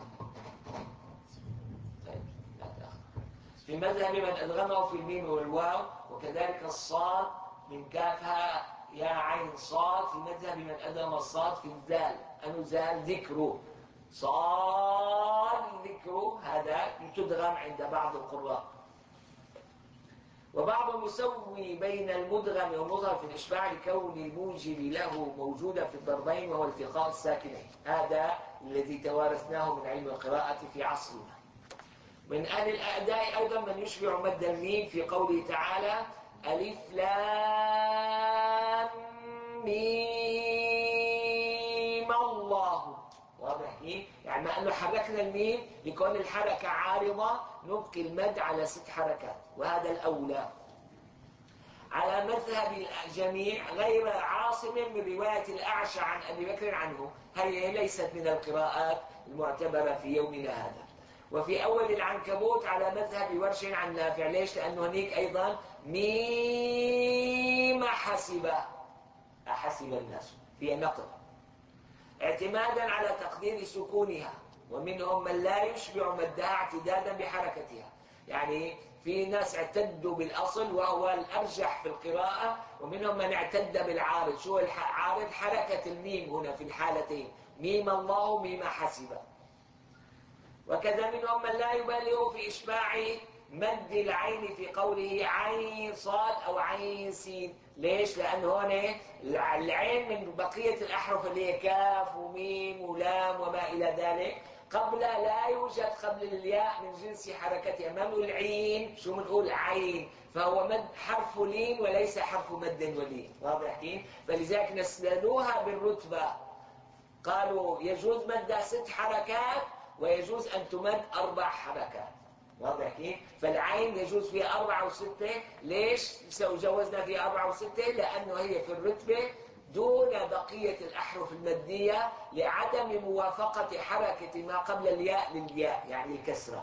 في مذهب من أدغمه في الميم والواو، وكذلك الصاد من كافها يا عين صاد، في مذهب من أدغم الصاد في الذال، أنزال ذكره صاد ذكره، هذا تدغم عند بعض القراء. وبعضهم يسوي بين المدغم والمظهر في الإشباع لكون الموجب له موجودا في الضربين، وهو التقاء الساكنين. هذا الذي توارثناه من علم القراءة في عصرنا. من أهل الأداء أيضا من يشبع مد الميم في قوله تعالى ألف لام ميم الله، واضح كيف؟ يعني مع أنه حركنا الميم لكون الحركة عارضة نبقي المد على 6 حركات، وهذا الأولى على مذهب الجميع غير عاصم من رواية الأعشى عن أبي بكر عنه. هي ليست من القراءات المعتبرة في يومنا هذا. وفي أول العنكبوت على مذهب ورش عن نافع. ليش؟ لأنه هنيك أيضا ميم حسب، أحسب الناس فيها نقل، اعتمادا على تقدير سكونها، ومنهم من لا يشبع مدها اعتدادا بحركتها. يعني في ناس اعتدوا بالأصل وهو الأرجح في القراءة، ومنهم من اعتد بالعارض. شو العارض؟ حركة الميم هنا في الحالتين، ميم الله وميم حسب. وكذا منهم من لا يبالغ في إشباع مد العين في قوله عين صاد أو عين سين. ليش؟ لأن هون العين من بقية الأحرف اللي هي كاف وميم ولام وما إلى ذلك، قبل لا يوجد قبل الياء من جنس حركتها. ما نقول عين، شو بنقول عين، فهو مد حرف لين وليس حرف مد ولين، واضح كيف؟ فلذلك نسللوها بالرتبة، قالوا يجوز مدها 6 حركات ويجوز أن تمد 4 حركات، واضح كيف؟ فالعين يجوز فيها 4 و6. ليش جوزنا فيها 4 و6؟ لأنه هي في الرتبة دون بقية الأحرف المادية، لعدم موافقة حركة ما قبل الياء للياء، يعني الكسرة،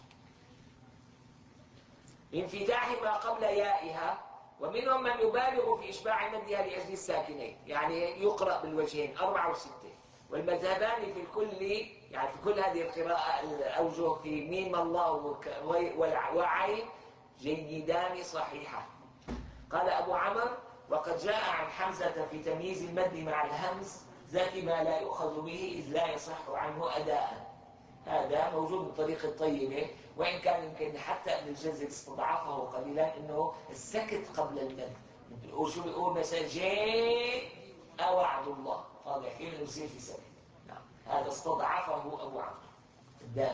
انفتاح ما قبل يائها. ومنهم من يبالغ في إشباع مدها لأجل الساكنين، يعني يقرأ بالوجهين 4 و6. والمذهبان في الكل، يعني في كل هذه القراءة الأوجه في ميم الله وعين جيدان صحيحة. قال أبو عمرو وقد جاء عن حمزة في تمييز المد مع الهمز ذات ما لا يؤخذ به إذ لا يصح عنه أداء. هذا موجود بطريقة طيبة، وإن كان يمكن حتى ابن الجزري استضعفه قليلا، إنه السكت قبل المد. وشو بيقول مثلا جاء وعد الله، هذا حين يصير في سكت. نعم، هذا استضعفه أبو عمرو الداني.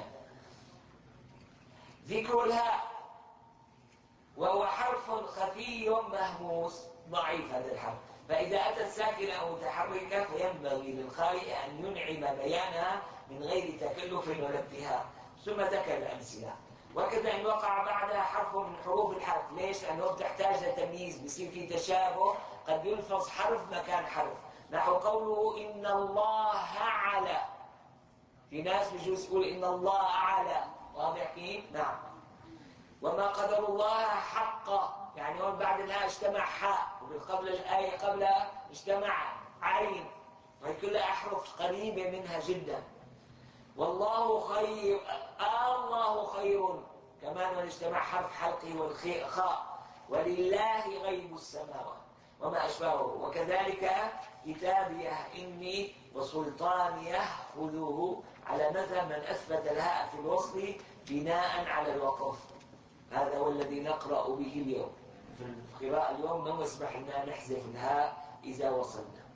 ذكر الهاء وهو حرف خفي مهموس ضعيف هذا الحرف، فإذا أتت ساكنة أو متحركة فينبغي للقارئ أن ينعم بيانها من غير تكلف ولا ابتهاج. ثم ذكر الأمثلة. وكذا إن وقع بعدها حرف من حروف الحرف، ليش؟ لأنه بتحتاج لتمييز، بصير في تشابه، قد يلفظ حرف مكان حرف، نحو قوله إن الله على. في ناس بيجوز يقول إن الله أعلى، واضح كيف؟ نعم. وما قدر الله حقه، يعني هون بعد الهاء اجتمع حاء، وقبل الآية قبلها اجتمع عين، وهي كلها أحرف قريبة منها جدا. والله خير، الله خير، كمان اجتمع حرف حلقه والخاء. ولله غيب السماوات وما أشبهه. وكذلك كتابيه إني وسلطانيه خذوه، على مذهب من أثبت الهاء في الوصل بناء على الوقف. هذا هو الذي نقرأ به اليوم في القراءة اليوم. ما يسمح لنا نحذف الهاء إذا وصلنا.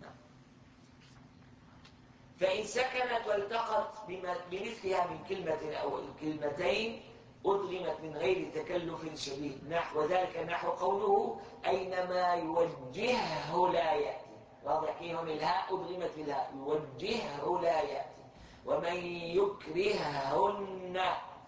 فإن سكنت والتقت بمثلها من كلمة أو كلمتين أدغمت من غير تكلف شديد، وذلك نحو قوله أينما يوجهه لا يأتي. واضح كيف؟ الهاء أدغمت بالهاء، يوجهه لا يأتي. ومن يكرههن.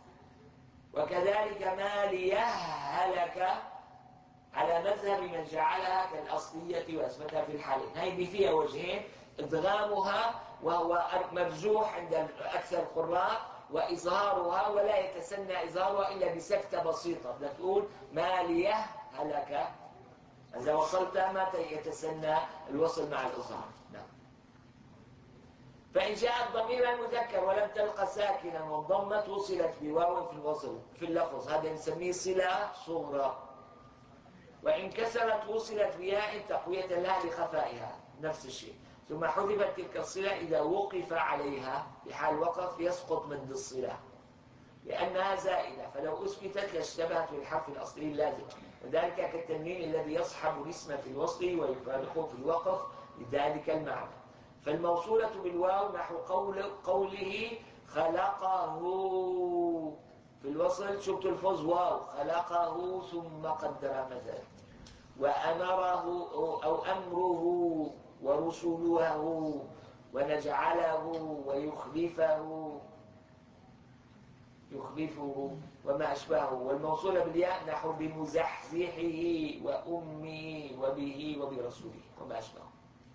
وكذلك ما ليهلك، على مذهب من جعلها كالأصلية وأثبتها في الحالين. هذه فيها وجهين: إدغامها وهو مرجوح عند أكثر القراء، وإظهارها ولا يتسنى إظهارها إلا بسكتة بسيطة. بتقول ما ليهلك، إذا وصلت ما يتسنى الوصل مع الإظهار. نعم. فإن جاءت ضميرا مذكر ولم تلقى ساكنا وانضمت وصلت بواو في الوصل في اللفظ، هذا نسميه صلة صغرى. وإن كسرت وصلت بياء تقوية لها لخفائها، نفس الشيء. ثم حذفت تلك الصلة إذا وقف عليها، في حال وقف يسقط مد الصلة لأنها زائدة، فلو أثبتت لاشتبهت بالحرف الأصلي اللازم، وذلك كالتنوين الذي يصحب الاسم في الوصل ويفارقه في الوقف لذلك المعنى. فالموصولة بالواو نحو قوله خلقه في الوصل، شو بتلفظ؟ واو. خلقه ثم قدر مثلا. وأمره أو أمره ورسله ونجعله ويخلفه وما أشبهه. والموصولة بالياء نحو بمزحزحه وأمه وبه وبرسوله وما أشبهه.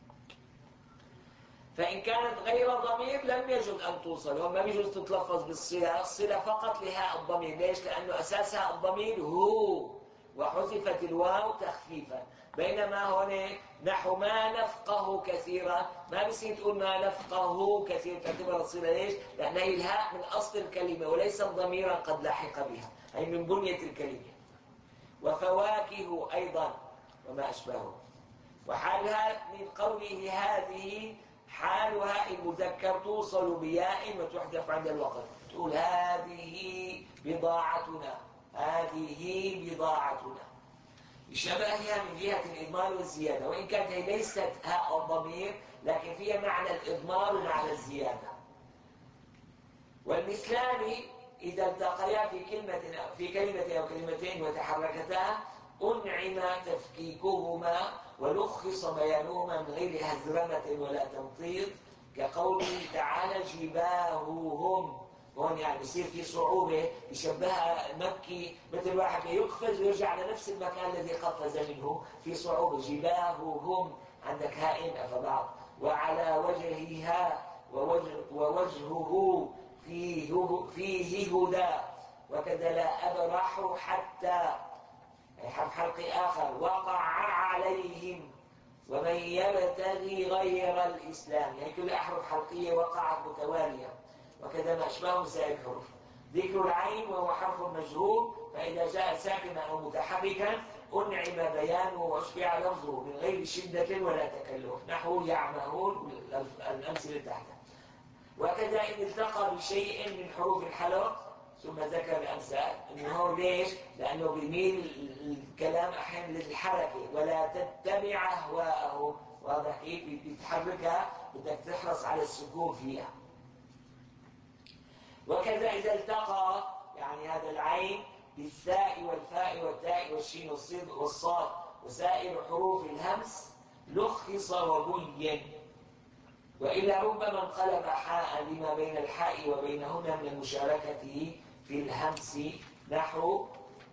فإن كانت غير ضمير لم يجوز أن توصل، وما يجوز تتلفظ بالصلة، الصلة فقط لهاء الضمير. ليش؟ لأنه أساسها الضمير هو، وحذفت الواو تخفيفا. بينما هنا نحو ما نفقه كثيرا، ما بصير تقول ما نفقه كثير، تعتبر الصلة. ليش؟ لأن هي الهاء من أصل الكلمة وليس ضميرا قد لحق بها، أي من بنية الكلمة. وفواكه أيضا وما أشبهه. وحالها من قوله هذه، حالها المذكر توصل بياء وتحذف عند الوقت. تقول هذه بضاعتنا، هذه بضاعتنا، شبهها من جهة الإضمار والزيادة، وإن كانت هي ليست هاء الضمير لكن فيها معنى الإضمار ومعنى الزيادة. والمثلان إذا التقيا في كلمة أو كلمتين وتحركتا أنعم تفكيكهما ولخص بيانهما من غير هزرمة ولا تمطيط، كقوله تعالى جباههم. هون يعني بصير في صعوبة، يشبهها مكي، مثل واحد يقفز ويرجع على نفس المكان الذي قفز منه، في صعوبة. جباههم عندك هائن فبعض. وعلى وجهها ووجهه فيه هدى. وكذا لا أبرح حتى، حرف حلق آخر. وقع عليهم ومن يبتغي غير الإسلام، يعني كل أحرف حلقية وقعت متوالية. وكذا ما أشبهه سائر الحروف. ذكر العين وهو حرف مجهول، فإذا جاء ساكنا أو متحركا أنعم بيانه وأشبع لفظه من غير شدة ولا تكلف، نحو يعمهون، الأمثلة تحته. وكذا إن التقى بشيء من حروف الحلق ثم ذكر الأمثال. إنه هو ليش؟ لأنه بيميل الكلام أحيانا للحركة ولا تتبع أهواءه. واضح كيف؟ بتحركها، بدك تحرص على السكون فيها. وكذا إذا التقى يعني هذا العين بالثاء والفاء والتاء والشين والصاد وسائر حروف الهمس لخص وبين، وإلا ربما انقلب حاء لما بين الحاء وبينهن من المشاركة في الهمس، نحو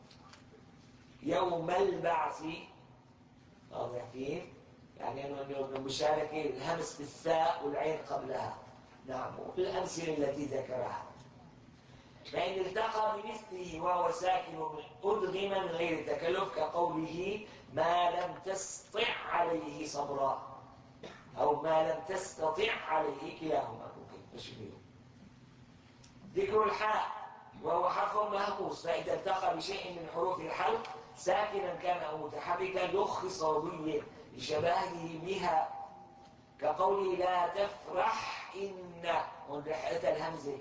يوم البعث. واضح كيف؟ يعني أنه المشاركة الهمس بالثاء والعين قبلها. نعم، الأمثلة التي ذكرها. فإن التقى بمثله وهو ساكن أدغم من غير تكلف، كقوله ما لم تستطع عليه صبرا، أو ما لم تستطع عليه، كلاهما ممكن تشبيه. ذكر الحاء وهو حرف مهموس، فإذا التقى بشيء من حروف الحلق ساكنا كان أو متحركا لخص وبين لشباهه بها، كقوله لا تفرح إن والرحلة الهمزة،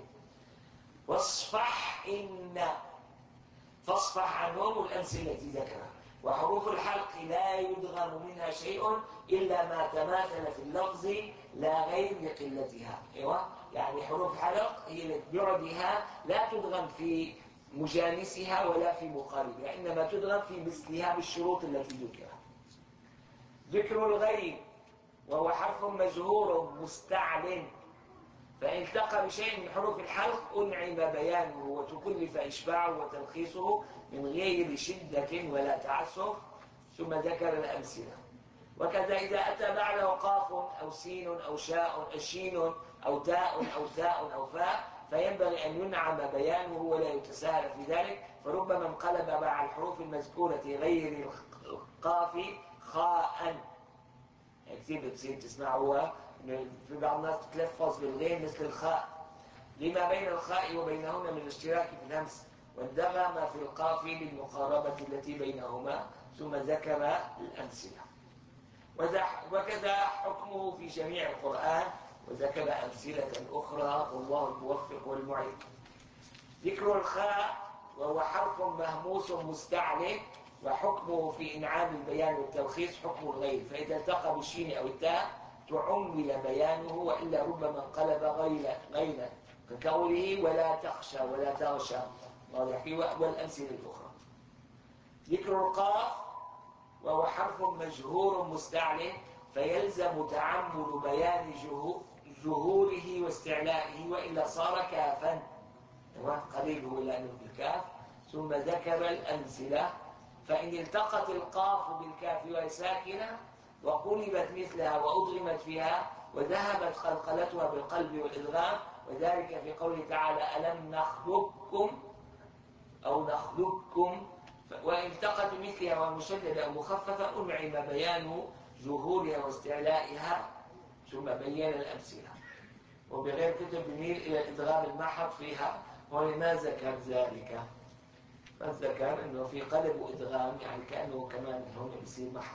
واصفح إن فاصفح عنهم، والأمثلة التي ذكرها. وحروف الحلق لا يدغم منها شيء إلا ما تماثل في اللفظ لا غير لقلتها. أيوة، يعني حروف الحلق هي بعدها لا تدغم في مجانسها ولا في مقاربها، إنما تدغم في مثلها بالشروط التي ذكرها. ذكر الغيب وهو حرف مجهور مستعل، فإن التقى بشيء من حروف الحلق أنعم بيانه وتكلف إشباعه وتلخيصه من غير شدة ولا تعسف، ثم ذكر الأمثلة. وكذا إذا أتى بعده قاف أو سين أو شين أو تاء أو ثاء أو فاء فينبغي أن ينعم بيانه ولا يتساهل في ذلك، فربما انقلب مع الحروف المذكورة غير القاف خاء. كثير بتصير تسمعوها في بعض الناس تتلفظ بالغين مثل الخاء، لما بين الخاء وبينهن من الاشتراك في الهمس، وانضغم في القاف للمقاربة التي بينهما، ثم ذكر الأمثلة. وكذا حكمه في جميع القرآن، وذكر أمثلة أخرى، والله الموفق والمعين. ذكر الخاء وهو حرف مهموس مستعلي، وحكمه في إنعام البيان والتلخيص حكم الغير، فإذا التقى بالشين أو التاء تعمل بيانه، وإلا ربما انقلب غينا، كقوله ولا تخشى ولا تغشى، والأمثلة الأخرى. ذكر القاف وهو حرف مجهور مستعلي، فيلزم تعمل بيان ظهوره واستعلائه، وإلا صار كافا، قريبه لأنه بالكاف. ثم ذكر الأمثلة. فإن التقت القاف بالكاف وهي ساكنة وقلبت مثلها وأضغمت فيها وذهبت قلقلتها بالقلب والإدغام، وذلك في قوله تعالى ألم نخلقكم أو نخلقكم، وإن التقت مثلها ومشددة أو مخففة أنعم بيان ظهورها واستعلائها، ثم بين الأمثلة. وبغير كتب بميل إلى الإدغام المحض فيها، ولما ذكر ذلك؟ فذكر أنه في قلب وإدغام، يعني كأنه كمان هون بيصير محض.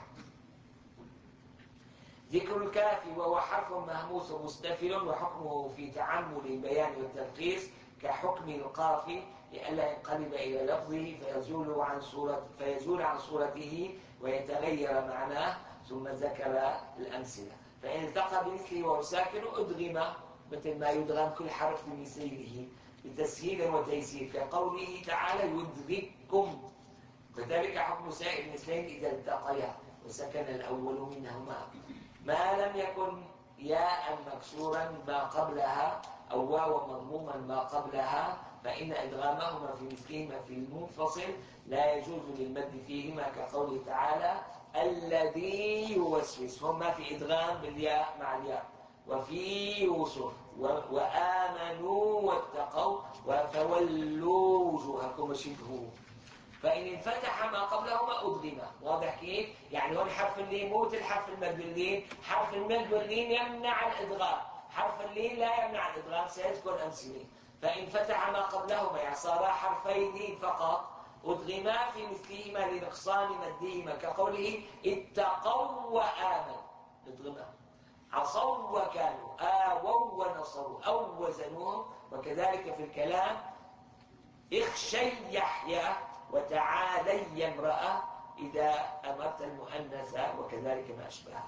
ذكر الكاف وهو حرف مهموس مستفل، وحكمه في تعمل البيان والتلخيص كحكم القاف، لئلا ينقلب إلى لفظه فيزول عن صورته ويتغير معناه، ثم ذكر الأمثلة. فإن التقى بمثله وهو ساكن أدغم، مثل ما يدغم كل حرف بمثله بتسهيل وتيسير، كقوله تعالى يدغكم. وذلك حكم سائر المثلين إذا التقيا وسكن الأول منهما، ما لم يكن ياء مكسورا ما قبلها أو واو مضموما ما قبلها، فإن إدغامهما في مثلهما في المنفصل لا يجوز للمد فيهما، كقوله تعالى الذي يوسوس، هما في إدغام بالياء مع الياء. وفي يوسف وآمنوا واتقوا فولوا وجوهكم شبهه، فإن انفتح ما قبلهما أدغم. واضح كيف؟ يعني هون حرف اللين مو مثل حرف المد واللين، حرف المد واللين يمنع الإدغام، حرف اللين لا يمنع الإدغام، سيذكر أمثلة. فإن فتح ما قبلهما يعني صار حرفي لين فقط أدغما في مثلهما لنقصان مدهما، كقوله اتقوا وآمنوا، أدغما. عصوا وكانوا، آووا ونصروا، أو وزنوهم. وكذلك في الكلام اخشي يحيى وتعالي امرأة إذا أمرت المؤنث، وكذلك ما أشبهه.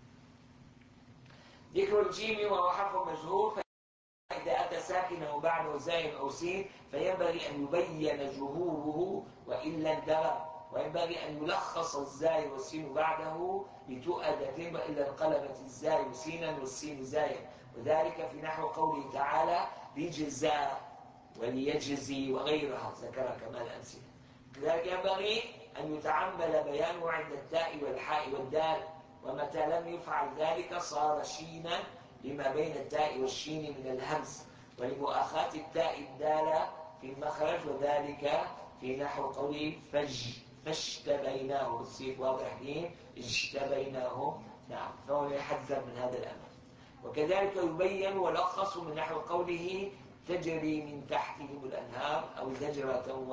ذكر الجيم وهو حرف مجهور، فإذا أتى ساكنه بعده زاي أو سين فينبغي أن يبين جهوره وإلا اندرى، وينبغي أن يلخص الزاي والسين بعده بتؤدة، وإلا انقلبت الزاي سينا والسين زايا، وذلك في نحو قوله تعالى لجزى وليجزي وغيرها، ذكر كما الأمثلة. لذلك ينبغي أن يتعمل بيانه عند التاء والحاء والدال، ومتى لم يفعل ذلك صار شينا لما بين التاء والشين من الهمس، ولمؤاخاة التاء الدالة في المخرج، وذلك في نحو قوله فاجتبيناه بالصيغ واضح به اجتبيناه. نعم، فهو يحذر من هذا الأمر. وكذلك يبين ولخص من نحو قوله تجري من تحتهم الأنهار، أو زجرة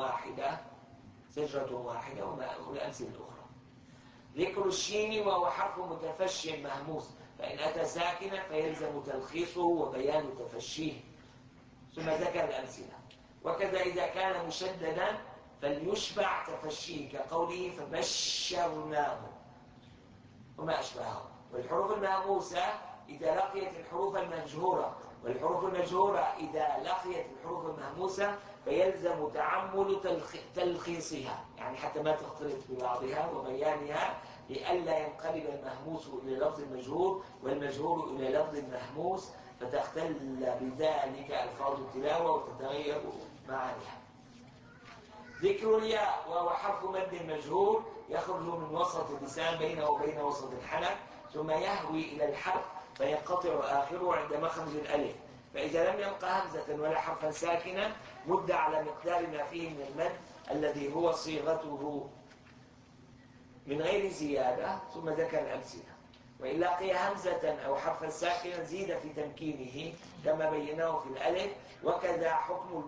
واحدة والأمثلة الأخرى. ذكر الشين وهو حرف متفش مهموس، فإن أتى ساكنا فيلزم تلخيصه وبيان تفشيه، ثم ذكر الأمثلة. وكذا إذا كان مشددا فليشبع تفشيه كقوله فبشرناه وما أشبهه. والحروف المهموسة إذا لقيت الحروف المجهورة، والحروف المجهورة إذا لقيت الحروف المهموسة فيلزم تعمل تلخيصها، يعني حتى ما تختلط ببعضها، وبيانها لئلا ينقلب المهموس إلى لفظ المجهور والمجهور إلى لفظ المهموس، فتختل بذلك ألفاظ التلاوة وتتغير معانيها. ذكر الياء وهو حرف مد مجهور يخرج من وسط اللسان بينه وبين وسط الحلق، ثم يهوي إلى الحلق فينقطع آخره عند مخرج الألف، فإذا لم يلقى همزة ولا حرفا ساكنا مد على مقدار ما فيه من المد الذي هو صيغته من غير زيادة، ثم ذكر الأمثلة. وإن لقي همزة أو حرفا ساكنا زيد في تمكينه كما بيناه في الألف. وكذا حكم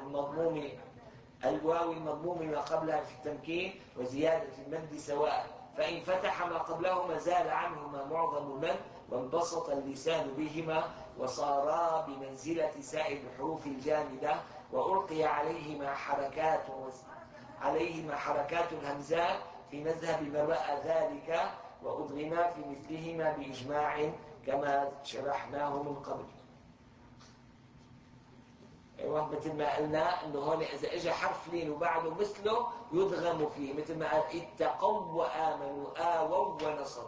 الواو المضموم ما قبلها في التمكين وزيادة المد سواء، فإن فتح ما قبلهما زال عنهما معظم المد وانبسط اللسان بهما وصارا بمنزلة سائر الحروف الجامدة، وألقي عليهما حركات الهمزات في مذهب من رأى ذلك، وأدغما في مثلهما بإجماع كما شرحناه من قبل. ايوه، مثل ما قلنا انه هون اذا اجى حرف لين وبعده مثله يدغم فيه، مثل ما قال اتقوا وامنوا آووا ونصروا.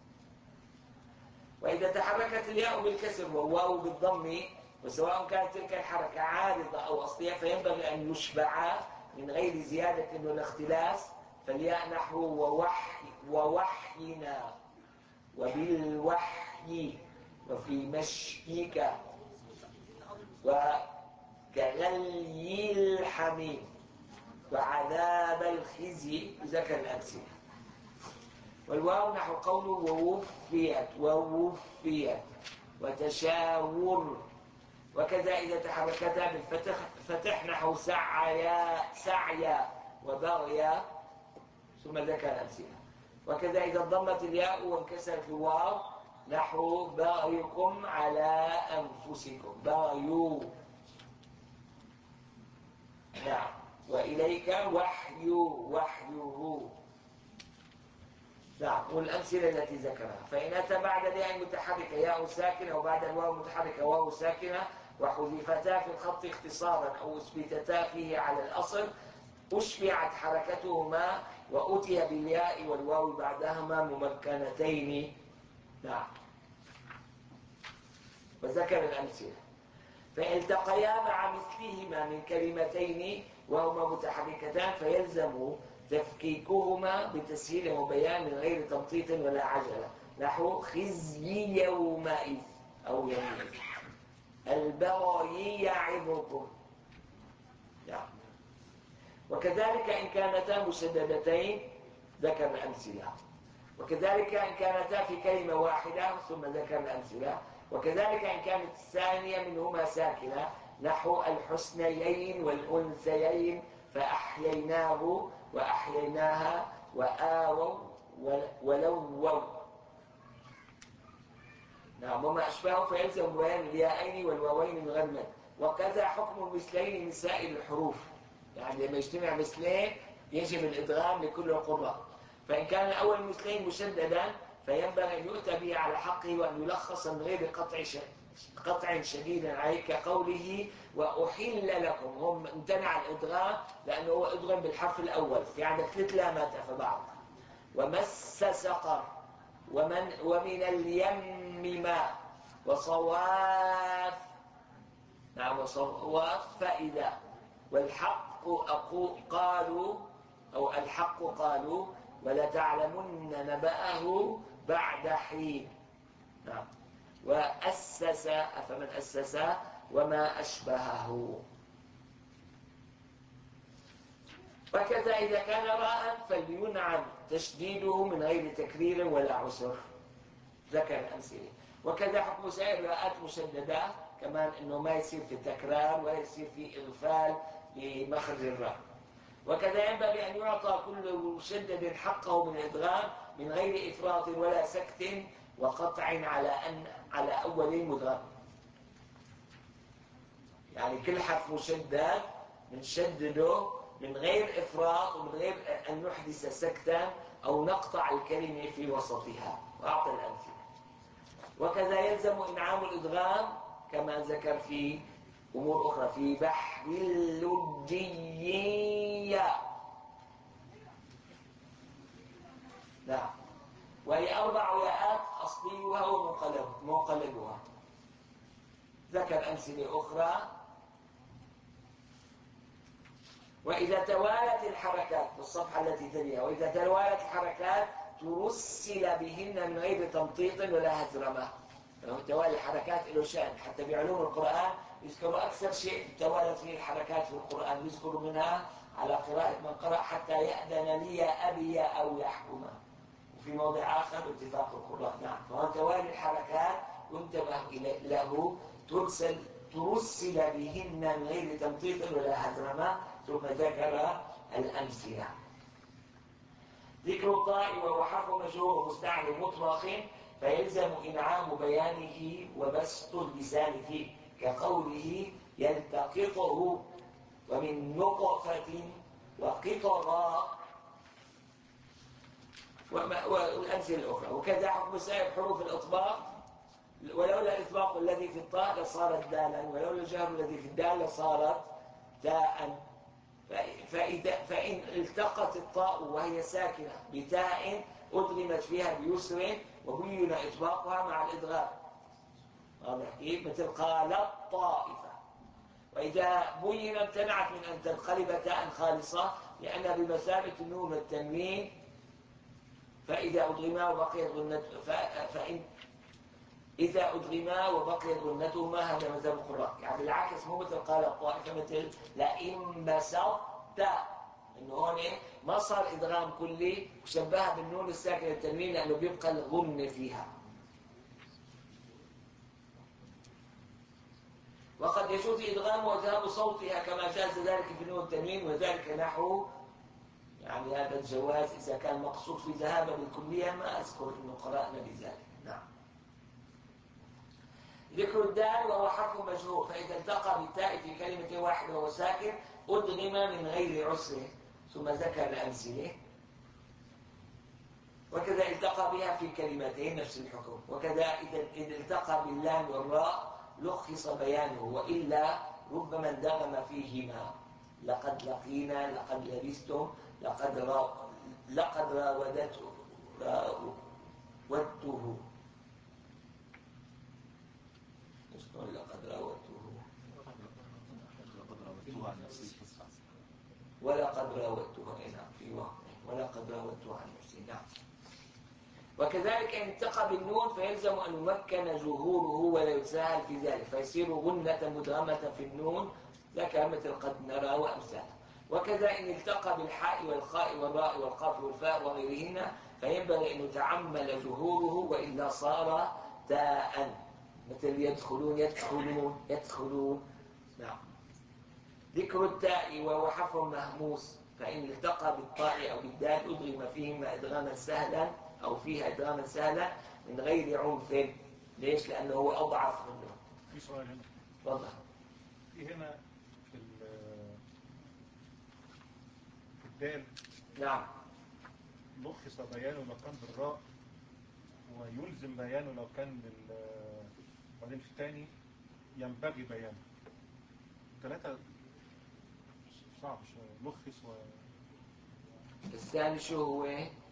واذا تحركت الياء بالكسر والواو بالضم، وسواء كانت تلك الحركه عارضه او اصليه، فينبغي ان يشبعا من غير زياده ولا اختلاس، فالياء نحو ووحينا وبالوحي وفي مشيك وكغلي الحميم وعذاب الخزي، ذكر الأمثلة. والواو نحو قوله ووفيت وتشاور. وكذا إذا تحركتا بالفتح نحو سعيا وبغيا، ثم ذكر الأمثلة. وكذا إذا انضمت الياء وانكسرت الواو نحو بغيكم على أنفسكم، بغيوا. نعم، وإليك وحيه. نعم، والأمثلة التي ذكرها. فإن أتى بعد الياء المتحركة ياء ساكنة وبعد الواو المتحركة واو ساكنة وحذفتا في الخط اختصارا أو أثبتتا فيه على الأصل أشبعت حركتهما وأتي بالياء والواو بعدهما ممكنتين. نعم، وذكر الأمثلة. فإن التقيا مع مثلهما من كلمتين وهما متحركتان فيلزم تفكيكهما بتسهيل وبيان من غير تمطيط ولا عجلة، نحو خزي يومئذ أو يومئذ، البغي يعظكم. نعم. وكذلك إن كانتا مشددتين ذكر الأمثلة، وكذلك إن كانتا في كلمة واحدة ثم ذكر الأمثلة، وكذلك إن كانت الثانية منهما ساكنة نحو الحسنيين والأنثيين فأحييناه وأحييناها وآووا ولووا. نعم وما أشبهه فيلزم بيان الياءين والواوين من غير مد. وكذا حكم المثلين من سائر الحروف، يعني لما يجتمع مثلين يجب الإدغام لكل القراء. فإن كان الأول مثلين مشددا فينبغي أن يؤتى به على حقه وأن يلخص من غير قطع شديد عليه، كقوله وأحل لكم. هم امتنع الإدغام لأنه هو إدغم بالحرف الأول، في عندك 3 لامات في بعض. ومس سقر ومن اليم ماء وصواف. نعم وصواف فإذا. والحق قالوا أو الحق قالوا ولتعلمن نبأه بعد حين. نعم وأسس أفمن أسس وما أشبهه. وكذا إذا كان راء فلينعم تشديده من غير تكرير ولا عسر. ذكر الأمثلة. وكذا حكم سائر الراءات مشددة كمان أنه ما يصير في تكرار ولا يصير في إغفال لمخرج الراء. وكذا ينبغي أن يعطى كل مشدد حقه من الإدغام من غير إفراط ولا سكت وقطع على أول مدغم. يعني كل حرف مشدد بنشدده من غير إفراط ومن غير أن نحدث سكتا أو نقطع الكلمة في وسطها. وأعطى الأمثلة. وكذا يلزم إنعام الإدغام كما ذكر في أمور أخرى في بحر اللجية. نعم وهي 4 ياءات أصليها ومقلدها. ذكر أمثلة أخرى. وإذا توالت الحركات في الصفحة التي تليها، وإذا توالت الحركات ترسل بهن من غير تمطيط ولا هزرمة. توالي الحركات له شأن، حتى بعلوم القرآن يذكروا أكثر شيء توالت فيه الحركات في القرآن، يذكروا منها على قراءة من قرأ حتى يأذن لي أبي أو يحكم، وفي موضع آخر اتفاق القراء. نعم فهو توالي الحركات ينتبه له ترسل بهن من غير تمطيط ولا هزرمة. ثم ذكر الأمثلة. ذكر الطاء وهو حرف مجرور مستعمل مطلق فيلزم إنعام بيانه وبسط اللسان فيه، كقوله يلتقطه ومن نطفة وقطرا والأمثلة الأخرى. وكذا حكم سائر حروف الإطباق، ولولا الإطباق الذي في الطاء لصارت دالا، ولولا الجهر الذي في الدال لصارت تاء. فإن التقت الطاء وهي ساكنة بتاء أدغمت فيها بيسر وبين إطباقها مع الإدغام. واضح كيف؟ مثل قال الطائفة. وإذا بين امتنعت من أن تنقلب تاء خالصة لأنها بمثابة النون والتنوين، فإذا أدغما وبقيت غنته إذا أدغما وبقيت غنتهما هذا مذهب القراء. يعني بالعكس مو مثل قال الطائفة مثل لئن بسطت، إنه هون ما صار إدغام كلي وشبهها بالنون الساكنة التنوين لأنه بيبقى الغن فيها. وقد يجوز إدغام وذهاب صوتها كما جاز ذلك في النون التنوين، وذلك نحو يعني هذا الجواز إذا كان مقصود في ذهابه بالكلية ما أذكر إنه قرأنا بذلك. نعم. ذكر الدال وهو حرف مجرور، فإذا التقى بالتاء في كلمة واحدة وهو ساكن أدغم من غير عسر. ثم ذكر الأمثلة. وكذا التقى بها في كلمتين نفس الحكم. وكذا إذا التقى باللام والراء لخص بيانه، وإلا ربما اندغم فيهما. لقد لقينا، لقد لبستم، لقد راودته لقد راودته عن نفسي ولقد راودته في وقت ولقد راودته عن نفسي. نعم. وكذلك إن التقى بالنون فيلزم أن يمكن جهوره ولا يتساهل في ذلك، فيصير غنة مدغمة في النون ذكر مثل قد نرى وأمثاله. وكذا إن التقى بالحاء والخاء والراء والقاف والفاء وغيرهن فينبغي أن يتعمل جهوره وإلا صار تاء، مثل يدخلون. نعم. ذكر التاء وهو حرف مهموس، فإن التقى بالطاء أو بالدال أدغم فيهما إدغاما سهلا أو فيها إدغاما سهلا من غير عنف. ليش؟ لأنه هو أضعف منه. في سؤال هنا. تفضل. في هنا في الدال. نعم. لخص بيانه لو كان بالراء، ويلزم بيانه لو كان بعدين في الثاني ينبغي بيانه. ثلاثة صعب شوية. لخص الثاني شو هو؟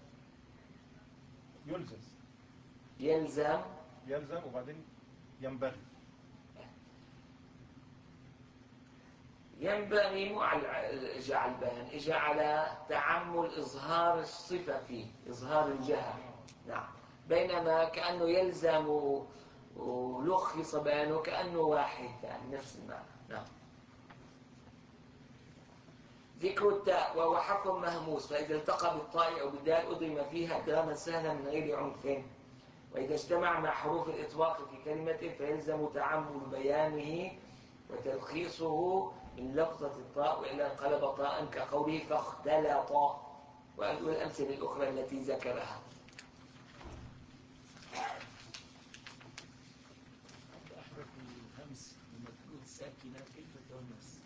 يلزم. يلزم وبعدين ينبغي. ينبغي مو اجى على البيان، اجى على تعمل إظهار الصفة فيه، إظهار الجهة. نعم. بينما كأنه يلزم ولخص بيانه كأنه واحد، يعني نفس المعنى. نعم. ذكر التاء وهو حرف مهموس، فإذا التقى بالطاء أو بالدال أضم فيها كلاما سهلا من غير عنف، وإذا اجتمع مع حروف الإطلاق في كلمة فيلزم تعمل بيانه وتلخيصه من لفظة الطاء، وإلا انقلب طاء كقوله فاختلط، والأمثلة الأخرى التي ذكرها. أحرف الهمس لما تكون ساكنة كيف تهمس؟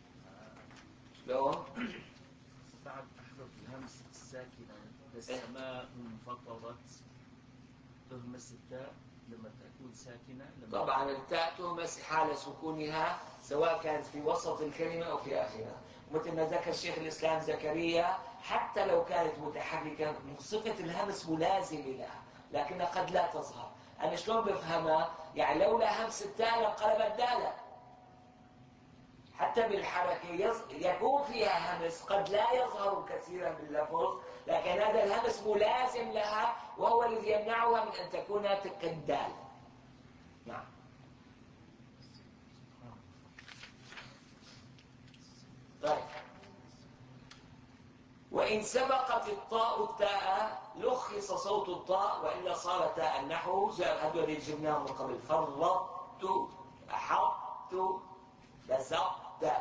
شلون؟ بعد أحرف الهمس الساكنة السماء انفطرت تهمس التاء لما تكون ساكنة. طبعا التاء تهمس حال سكونها سواء كانت في وسط الكلمة أو في آخرها، مثل ما ذكر شيخ الإسلام زكريا حتى لو كانت متحركة صفة الهمس ملازم لها لكنها قد لا تظهر. أنا شلون بفهمها؟ يعني لولا همس التاء لانقلبت دالا. حتى بالحركة يكون فيها همس قد لا يظهر كثيرا باللفظ، لكن هذا الهمس ملازم لها وهو الذي يمنعها من أن تكون كالدال. نعم. طيب. وإن سبقت الطاء التاء لخص صوت الطاء وإلا صار تاء، نحو هذول اللي جبناهم من قبل: فرطت، أحطت، بسطت.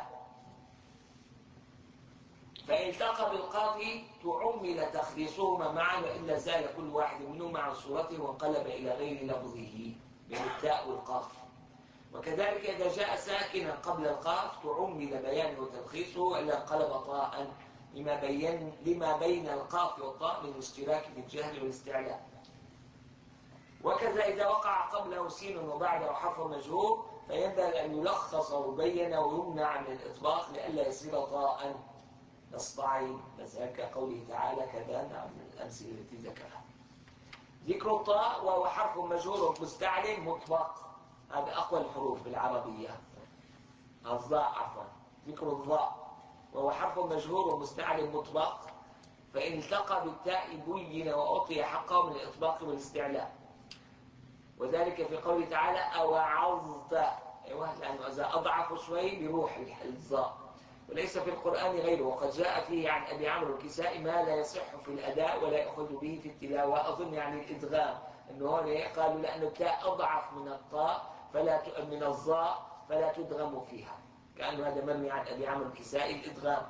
فإن التقى بالقاف تعمل تخليصهما معا، وإلا زال كل واحد منهما عن صورته وانقلب إلى غير لفظه من التاء والقاف. وكذلك إذا جاء ساكنا قبل القاف تعمل بيانه وتلخيصه، وإلا انقلب طاء لما بين القاف والطاء من الاشتراك في الجهل والاستعلاء. وكذا إذا وقع قبله سين وبعده حرف مجهور فينبغي أن يلخص ويبين ويمنع من الإطلاق لئلا يصير طاء نصطعين، مثلا كقوله تعالى كذا. نعم، من الأمثلة التي ذكرها. ذكر الطاء وهو حرف مجهور مستعل مطلق، هذا أقوى الحروف بالعربية. الضاء عفوا، ذكر الضاء وهو حرف مجهور مستعل مطلق، فإن التقى بالتاء بين وأعطي حقه من الإطلاق والاستعلاء، وذلك في قوله تعالى أوعظت. أيوة، لأنه إذا أضعف شوي بيروح الضاء، وليس في القرآن غيره، وقد جاء فيه عن أبي عمرو الكسائي ما لا يصح في الأداء ولا يأخذ به في التلاوة، أظن يعني الإدغام، أنه هون قالوا لأن التاء أضعف من الطاء من الظاء فلا تدغم فيها، كأنه هذا مروي عن أبي عمرو الكسائي الإدغام.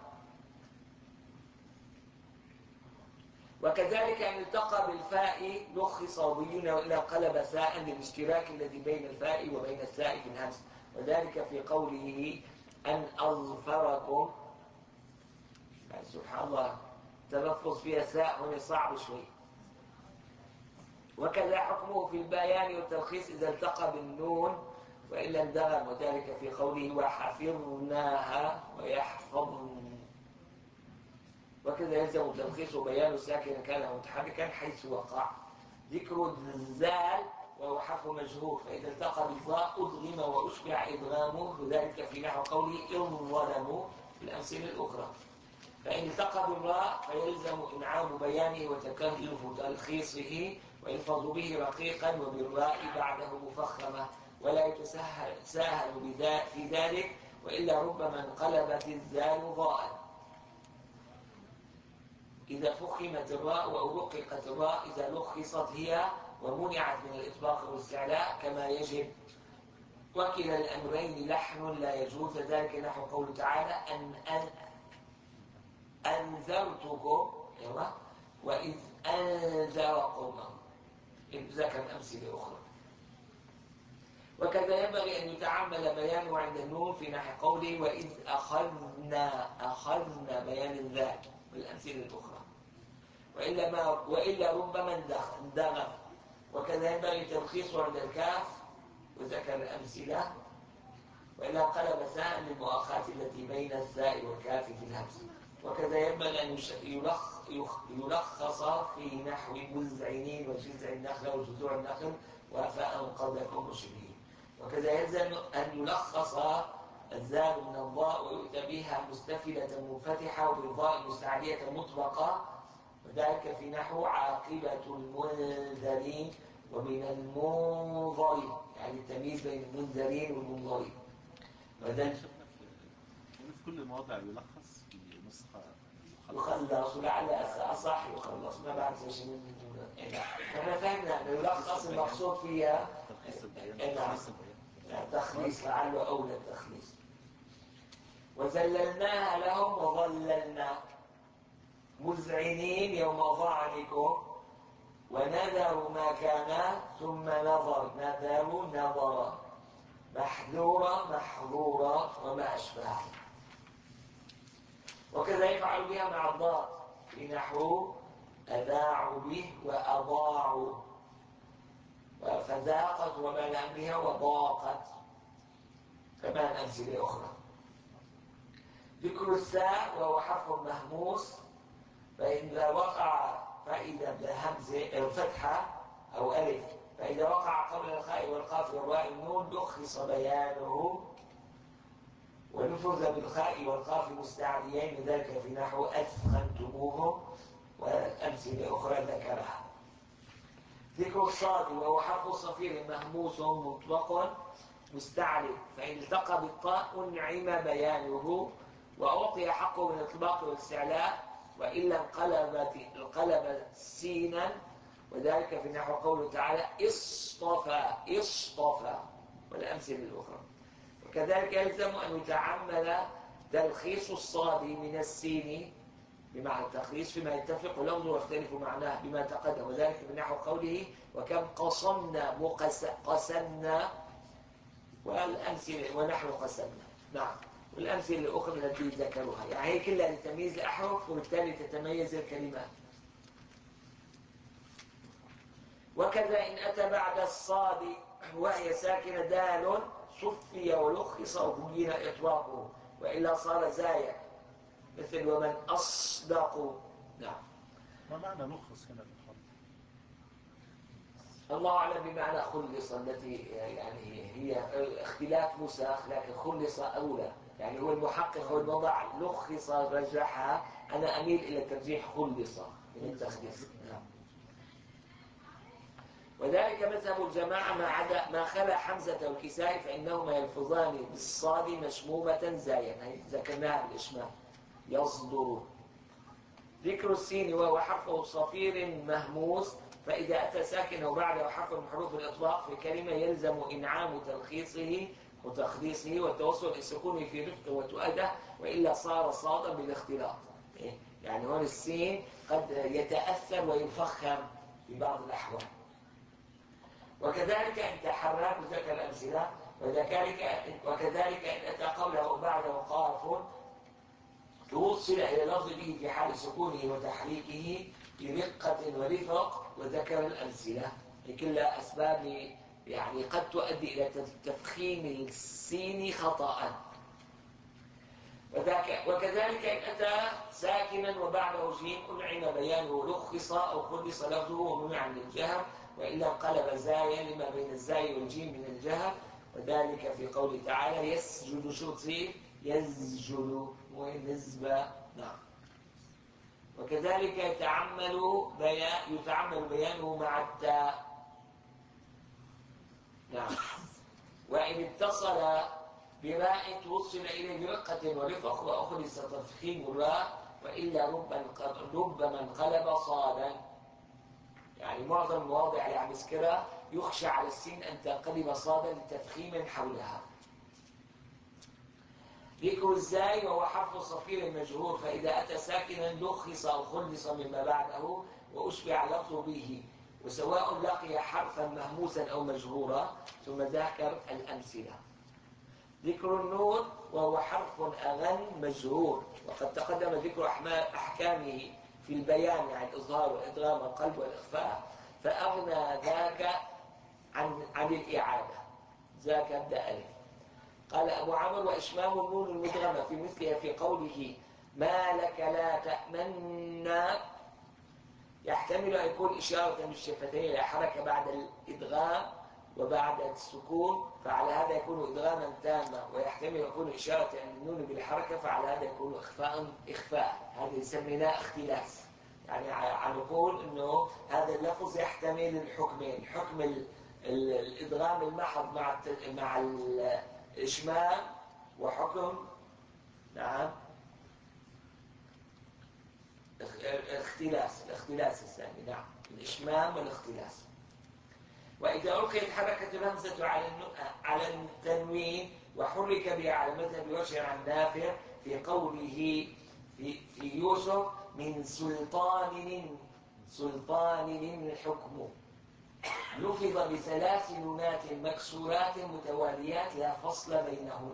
وكذلك أن التقى بالفاء لخص وبين وإلا قلب ساء للاشتراك الذي بين الفاء وبين الساء في الهمس، وذلك في قوله أن أظفركم. سبحان الله، تلفظ فيها ساء هنا صعب شوي. وكذا حكمه في البيان والتلخيص إذا التقى بالنون وإلا اندغم، وذلك في قوله وحفظناها ويحفظن. وكذا يلزم التلخيص وبيان ساكن كان متحركا حيث وقع. ذكر الزال وهو حرف مجهور، فإذا التقى بالضاء أدغم وأشبع إدغامه، وذلك في نحو قوله إن ظلموا في الأمثلة الأخرى. فإن التقى بالراء فيلزم إنعام بيانه وتكلف تلخيصه، ويلفظ به رقيقا وبالراء بعده مفخمة، ولا يتساهل في ذلك، وإلا ربما انقلبت الزال ضاء إذا فخمت الراء أو رققت الراء إذا لخصت هي ومنعت من الإطلاق والاستعلاء كما يجب. وكلا الأمرين لحن لا يجوز، ذلك نحو قوله تعالى أن أنذرتكم، وإذ أنذر قومه، إذ ذكر أمثلة أخرى. وكذا ينبغي أن يتعمل بيانه عند النون في نحو قوله وإذ أخذنا بيان الذات والأمثلة الأخرى، وإلا ربما اندغم. وكذا ينبغي تلخيصه عند الكاف وذكر الأمثلة، وإلا انقلب ساء للمؤاخاة التي بين الثاء والكاف في الهمز. وكذا ينبغي أن يلخص في نحو مذعنين وجذع النخل وجذوع النخل وفاء قبلكم مشركين. وكذا يلزم أن يلخص الزال من الضاء ويؤتى بها مستفلة منفتحة وبالضاء مستعلية مطلقة، وذلك في نحو عاقبة المنذرين ومن المنظرين، يعني التمييز بين المنذرين والمنظرين. وذلك في كل مواضع يلخص في نسخة يخلص، ولعل أصح يخلص، ما بعرف ايش احنا فهمنا انه يلخص المقصود فيها التخليص، لعله اولى التخليص. وذللناها لهم وظللنا مذعنين يوم ظعنكم ونذروا ما كان ثم نذروا نظرا محذورا محظورا وما أشبهه. وكذا يفعل بها مع الضاد في نحو أذاعوا به وأضاعوا، فذاقت وما بها وضاقت، كمان أمثلة أخرى. ذكر الساء وهو حرف مهموس، فإذا وقع فإذا بهمزة فتحة أو ألف، فإذا وقع قبل الخاء والقاف والراء النون لخص بيانه ونفذ بالخاء والقاف مستعليين، ذلك في نحو أثخنتموهم وأمثلة أخرى ذكرها. ذكر الصاد وهو حرف صفير مهموس مطلق مستعلي، فإن التقى بالطاء أنعم بيانه وأعطي حقه من الإطلاق والاستعلاء، وإلا انقلب سينا، وذلك في نحو قوله تعالى اصطفى والأمثلة الأخرى. وكذلك يلزم أن يتعمل تلخيص الصاد من السين بمعنى التخليص فيما يتفق لفظه ويختلف معناه بما تقدم، وذلك من نحو قوله وكم قصمنا قسمنا والأمثلة ونحن قسمنا. نعم، والأمثلة الأخرى التي ذكروها، يعني هي كلها لتمييز الأحرف وبالتالي تتميز الكلمات. وكذا إن أتى بعد الصاد وهي ساكنة دال صفي ولخص وبين إطلاقه، وإلا صار زايا مثل ومن أصدق. نعم. ما معنى لخص هنا في الحرف؟ الله أعلم بمعنى خلص، التي يعني هي اختلاف نسخ، لكن خلص أولى، يعني هو المحقق والوضع لخص رجحها، أنا أميل إلى ترجيح خلص من التخليص. نعم. وذلك مذهب الجماعة ما خلا حمزة والكسائي، فإنهما يلفظان بالصاد مشمومة زايا، هي ذكرناها بالإشمال يصدر. ذكر السين وهو حرف صفير مهموس، فإذا أتى ساكن وبعده حرف من حروف الإطلاق في كلمة يلزم إنعام تلخيصه وتخليصه والتوصل للسكون في رفق وتؤدة، وإلا صار صادا بالاختلاط. يعني هون السين قد يتأثر ويفخم في بعض الأحوال. وكذلك إن تحرك ذكر الأمثلة، وكذلك إن أتى قبله وبعده قاف توصل إلى لفظ به في حال سكونه وتحريكه برقة ورفق، وذكر الأمثلة. كلها أسباب يعني قد تؤدي إلى تفخيم السين خطأ. وكذلك إن أتى ساكنا وبعده جيم أنعم بيانه لخص أو خلص لفظه ومنع من الجهر، وإلا انقلب زايا لما بين الزاي والجيم من الجهر، وذلك في قوله تعالى يسجد شرطي يسجد ونسبة. نعم. وكذلك يتعمل بيانه مع التاء. نعم. وإن اتصل براء توصل إليه برقة ورفق وأخلص تفخيم الراء، وإلا ربما انقلب صادا، يعني معظم المواضع اللي عم يذكرها يخشى على السين أن تنقلب صادا لتفخيم حولها. ذكر الزاي وهو حرف صفير مجهور، فإذا أتى ساكنا لخص أو خلص مما بعده وأشبع لفظه به وسواء لقي حرفا مهموسا أو مجرورا. ثم ذكر الأمثلة. ذكر النون وهو حرف أغن مجرور، وقد تقدم ذكر أحكامه في البيان عن الإظهار والإدغام والقلب والإخفاء، فأغنى ذاك عن الإعادة. ذاك ابدأ ألف. قال أبو عمرو: وإشمام النون المدغمة في مثلها في قوله ما لك لا تأمنا، يحتمل أن يكون إشارة بالشفتين إلى حركة بعد الإدغام وبعد السكون، فعلى هذا يكون إدغاما تاما، ويحتمل أن يكون إشارة النون بالحركة، فعلى هذا يكون إخفاء. هذا يسميناه اختلاس. يعني نقول إنه هذا اللفظ يحتمل الحكمين: حكم الإدغام المحض مع الإشمام، وحكم الاختلاس الثاني. الإشمام والاختلاس. وإذا ألقيت حركة الهمزة على التنوين وحرك بها على مذهب وجه عن نافع في قوله في يوسف من سلطان الحكم، لفظ بثلاث نونات مكسورات متواليات لا فصل بينهن.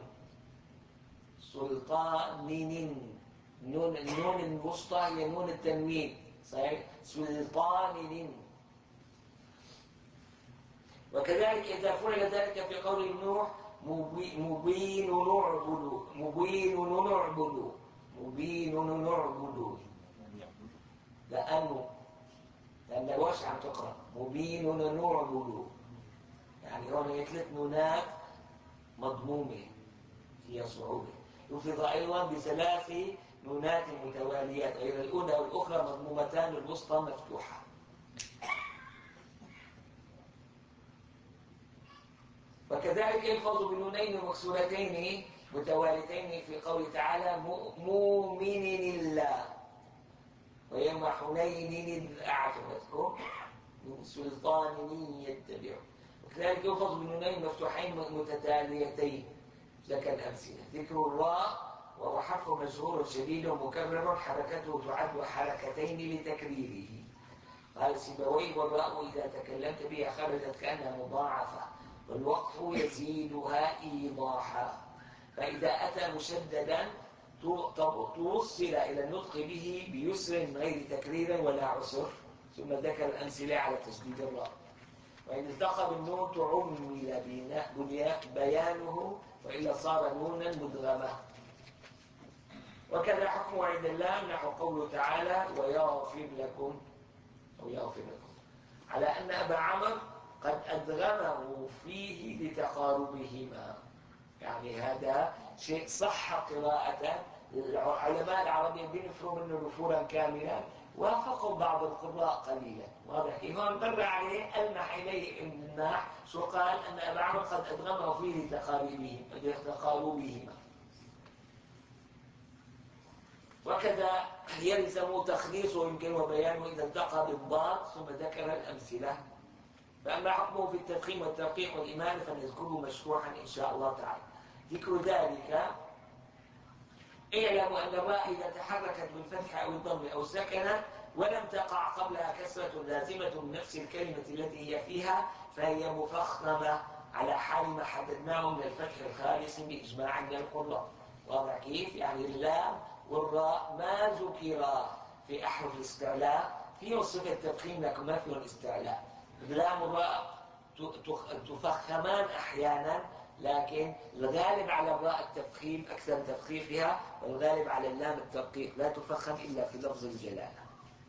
سلطان، النون الوسطى هي نون التنوين، صحيح؟ سلطان. وكذلك إذا فعل ذلك في قول نوح مبين نعبد، لأن الوش عم تقرأ مبين نعبد، يعني هون ثلاث نونات مضمومة فيها صعوبة. لفظ أيضا بثلاث نونات متواليات غير الأولى والأخرى مضمومتان، الوسطى مفتوحة. وكذلك يلفظ بنونين مكسورتين متواليتين في قوله تعالى مؤمن الله، ويوم حنين إذ أعجبتكم من سلطان يتبعه. وكذلك يلفظ بنونين مفتوحين متتاليتين. ذكر الأمثلة: ذكر الراء وهو حرف مجرور شديد مكرر، حركته تعد حركتين لتكريره. قال سيبويه: والراء إذا تكلمت بها خرجت كأنها مضاعفة، والوقف يزيدها إيضاحا. فإذا أتى مشددا توصل إلى النطق به بيسر من غير تكرير ولا عسر. ثم ذكر الأمثلة على تشديد الراء. وإن التقى بالنون تعمل بيانه، وإلا صار نونا مدغمة. وكذا حكمه عند اللام نحو قوله تعالى ويغفر لكم، أو يغفر لكم، على أن أبا عمرو قد أدغمه فيه لتقاربهما. يعني هذا شيء صح قراءة. العلماء العربيين بينفروا منه نفورا كاملا، وافقوا بعض القراء قليلا. واضح كيف؟ هون مر عليه ألمح إليه الماح شو قال؟ أن أبا عمرو قد أدغمه فيه لتقاربهما. وكذا يلزم تخليصه يمكن وبيانه إذا التقى بالضاد. ثم ذكر الأمثلة. فأما حكمه في التفخيم والترقيق والإمالة فنذكره مشروحا إن شاء الله تعالى. ذكر ذلك: اعلموا أن الراء إذا تحركت بالفتح أو الضم أو سكنت ولم تقع قبلها كسرة لازمة من نفس الكلمة التي هي فيها فهي مفخمة على حال ما حددناه من الفتح الخالص بإجماع من القراء. واضح كيف؟ يعني اللام والراء ما ذكرا في أحرف الاستعلاء فيه صفة تفخيم لكن ما فيه الاستعلاء. اللام والراء تفخمان أحيانا، لكن الغالب على الراء التفخيم أكثر تفخيمها، والغالب على اللام الترقيق، لا تفخم إلا في لفظ الجلالة.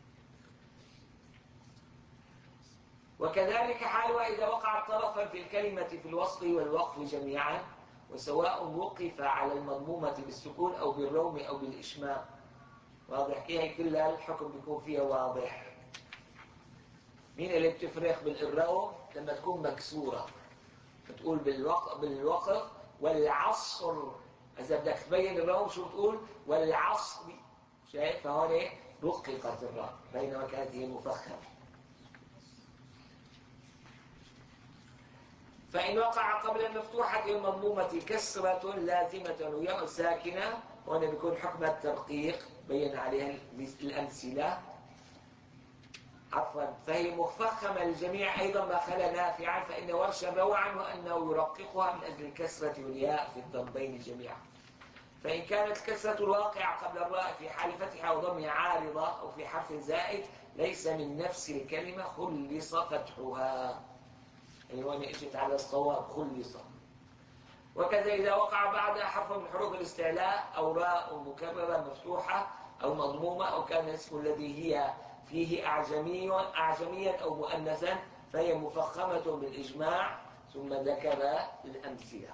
وكذلك حال إذا وقع طرفا في الكلمة في الوصل والوقف جميعا، وسواء وقف على المضمومة بالسكون أو بالروم أو بالإشمام. واضح كيف؟ كلها الحكم بيكون فيها واضح. مين اللي بتفرق بالروم؟ لما تكون مكسورة بتقول بالوقف والعصر. إذا بدك تبين الروم شو بتقول؟ والعصر. شايف؟ فهون رققت الراء بينما كانت هي مفخمة. فإن وقع قبل المفتوحة المضمومة كسرة لازمة وياء ساكنة، وهنا بيكون حكم الترقيق بين عليها الأمثلة. عفوا، فهي مفخمة للجميع أيضا ما خلا نافعا، فإن ورشا روى عنه أنه يرققها من أجل الكسرة والياء في الضمين جميعا. فإن كانت الكسرة الواقعة قبل الراء في حال فتحها وضمها عارضة أو في حرف زائد ليس من نفس الكلمة خلص فتحها، يعني وين اجت على الصواب خلص. وكذا إذا وقع بعدها حرف من حروف الاستعلاء أو راء مكررة مفتوحة أو مضمومة أو كان الاسم الذي هي فيه أعجميا أو مؤنثا فهي مفخمة بالإجماع. ثم ذكر الأمثلة.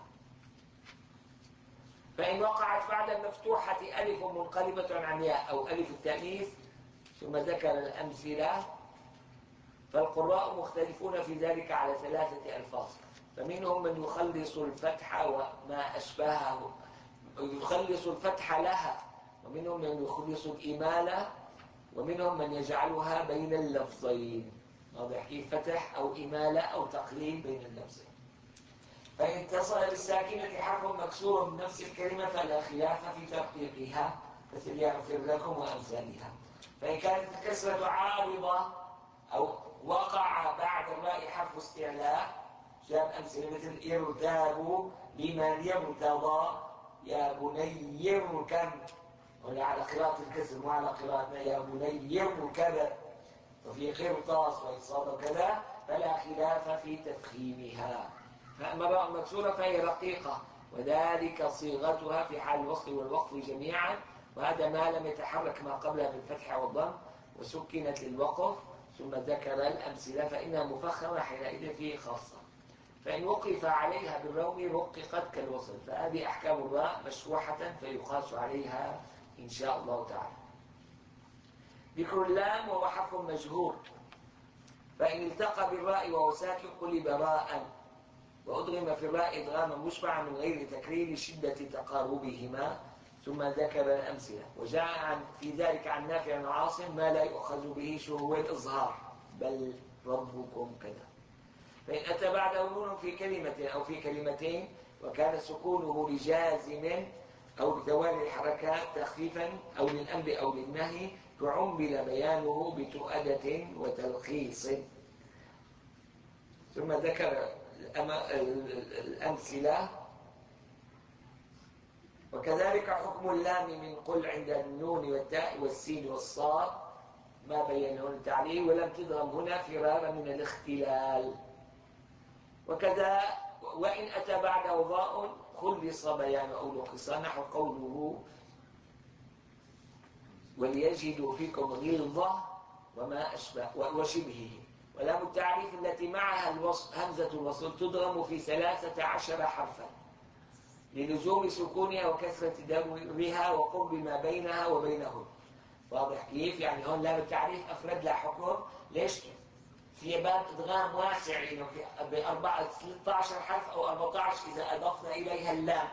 فإن وقعت بعد المفتوحة ألف منقلبة عن ياء أو ألف التأنيث ثم ذكر الأمثلة، فالقراء مختلفون في ذلك على 3 ألفاظ. فمنهم من يخلص الفتح وما أشبهه، يخلص الفتح لها، ومنهم من يخلص الإمالة، ومنهم من يجعلها بين اللفظين، واضح كيف؟ فتح أو إمالة أو تقليل بين اللفظين. فإن اتصل بالساكنة حرف مكسور من نفس الكلمة فلا خلاف في ترقيقها مثل يغفر لكم وأمثالها. فإن كانت الكسرة عارضة أو وقع بعد الراء حرف استعلاء جاب أمثلة مثل ارتابوا لمن يرتضى يا بني اركب، ولا على قراءة الكسر مو على قراءتنا يا بني اركب، وفي قرطاس وإصابة وكذا فلا خلاف في تفخيمها. فأما الراء المكسورة فهي رقيقة وذلك صيغتها في حال الوصل والوقف جميعا، وهذا ما لم يتحرك ما قبلها بالفتح والضم وسكنت للوقف. ثم ذكر الأمثلة فإنها مفخمة حينئذ فيه خاصة. فإن وقف عليها بالروم رققت كالوصل. فهذه أحكام الراء مشروحة فيقاس عليها إن شاء الله تعالى. ذكر اللام وهو حرف مجهور، فإن التقى بالراء وهو ساكن قلب راء وأدغم في الراء إدغاما مشبعا من غير تكرير شدة تقاربهما. ثم ذكر الأمثلة. وجاء في ذلك عن نافع بن عاصم ما لا يؤخذ به شو هو الإظهار بل ربكم كذا. فإن أتى بعده نون في كلمة أو في كلمتين وكان سكونه لجازم أو بتوالي الحركات تخفيفا أو للأمر أو للنهي فعمل بيانه بتؤدة وتلخيص. ثم ذكر الأمثلة. وكذلك حكم اللام من قل عند النون والتاء والسين والصاد ما بينه التعليل ولم تضغم هنا فرارا من الاختلال. وكذا وإن أتى بعده ضاء خلص بيان أو لخص نحو قوله وليجدوا فيكم غلظة وما أشبه وشبهه. ولام التعريف التي معها همزة الوصل تضغم في 13 حرفا للزوم سكونها وكثرة دورها وقرب ما بينها وبينهم. واضح كيف؟ يعني هون لام التعريف أفرد لها حكم. ليش؟ في باب إدغام واسع ب 13 حرف أو 14 إذا أضفنا إليها اللام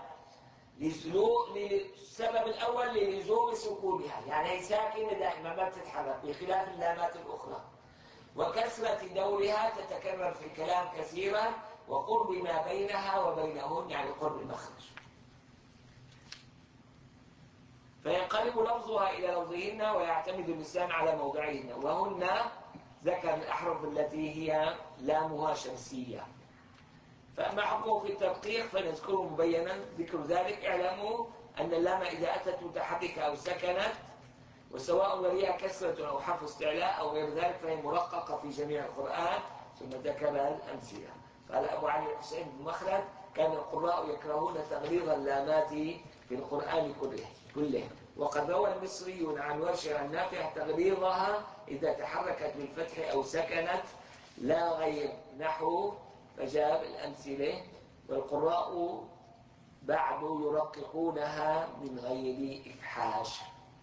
للسبب الأول للزوم سكونها، يعني هي ساكنة دائما ما بتتحرك بخلاف اللامات الأخرى، وكثرة دورها تتكرر في الكلام كثيرا وقرب ما بينها وبينهن يعني قرب المخرج. فينقلب لفظها إلى لفظهن ويعتمد اللسان على موضعهن. وهن ذكر الأحرف التي هي لامها شمسية. فأما حكمه في التدقيق فنذكره مبينا. ذكر ذلك اعلموا أن اللام إذا أتت متحركة أو سكنت وسواء وليها كسرة أو حرف استعلاء أو غير ذلك فهي مرققة في جميع القرآن. ثم ذكر الأمثلة. قال أبو علي الحسين بن مخلد كان القراء يكرهون تغليظ اللامات في القرآن كله. وقد روى المصريون عن ورش عن نافع تغليظها إذا تحركت بالفتح أو سكنت لا غير نحو. فجاب الأمثلة. والقراء بعد يرققونها من غير إفحاش.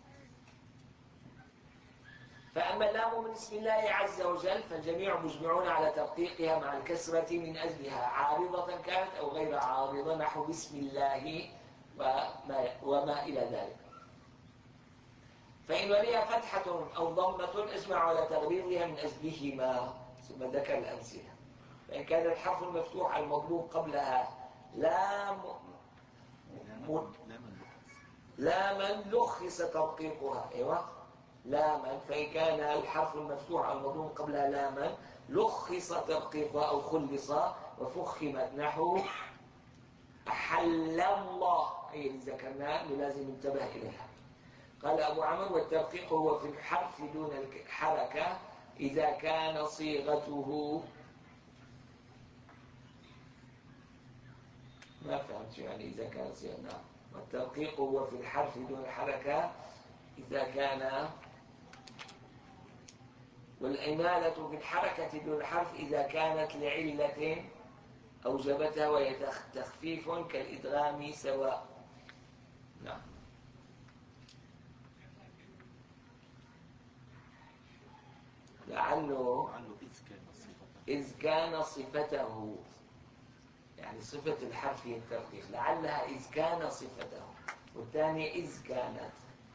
فأما اللام من اسم الله عز وجل فالجميع مجمعون على ترقيقها مع الكسرة من أجلها عارضة كانت أو غير عارضة نحو بسم الله وما إلى ذلك. فإن وليها فتحة أو ضمة اجمعوا على تغليظها من أجلهما. ثم ذكر الأمثلة. فإن كان الحرف المفتوح المضموم قبلها لا من لخص ترقيقها. أيوة لاما، فإن كان الحرف المفتوح أو المضموم قبلها لاما لخص ترقيقها أو خلص وفخمت، نحو أحل الله، أي اللي ذكرناه لازم انتبه إليها. قال أبو عمرو: والترقيق هو في الحرف دون الحركة إذا كان صيغته، ما فهمت يعني إذا كان صيغته. والترقيق هو في الحرف دون الحركة إذا كان، والإمالة في الحركة دون الحرف إذا كانت لعلة أوجبتها، وهي تخفيف كالإدغام سواء. نعم. لعله إذ كان صفته، يعني صفة الحرف هي الترقيق، لعلها إذ كان صفته، والثانية إذ كانت.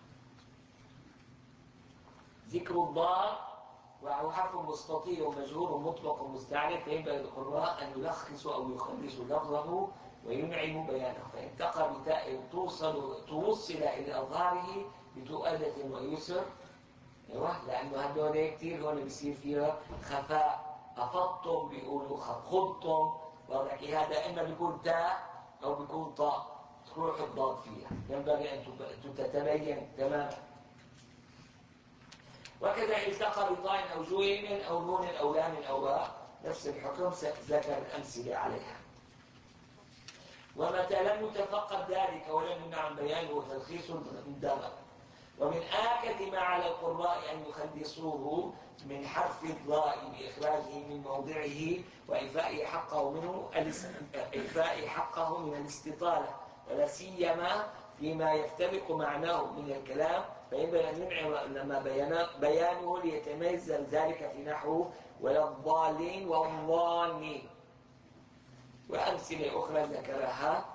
ذكر الضار وهو حرف مستطيل ومجهور مطلق مستعرف، فينبغي للقراء أن يلخصوا أو يخلصوا لفظه وينعموا بيانه، فينتقى بتاء توصل إلى أظهاره بتؤدة ويسر. ايوه، لانه هدول كثير هون بيصير فيها خفاء. افضتم بيقولوا خضتم، واضح؟ هذا اما بيكون تاء او بيكون طاء، تروح الضاد فيها، ينبغي ان تتبين تماما. وكذا التقى بطاء او جويم او نون او لام او راء، نفس الحكم ذكر الامثله عليها. ومتى لم يتفقد ذلك ولم يمنع بيانه وتلخيص اندرج. ومن آكد ما على القراء أن يخلصوه من حرف الضاء بإخراجه من موضعه وإيفاء حقه من الاستطالة، ولا سيما فيما يفترق معناه من الكلام، فينبغي أن ينعم لما بيانه ليتميز ذلك في نحو ولا الضالين والظانين. وأمثلة أخرى ذكرها: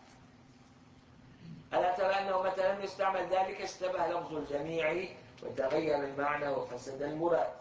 ألا ترى أنه متى لم يستعمل ذلك اشتبه لفظ الجميع وتغير المعنى وفسد المراد.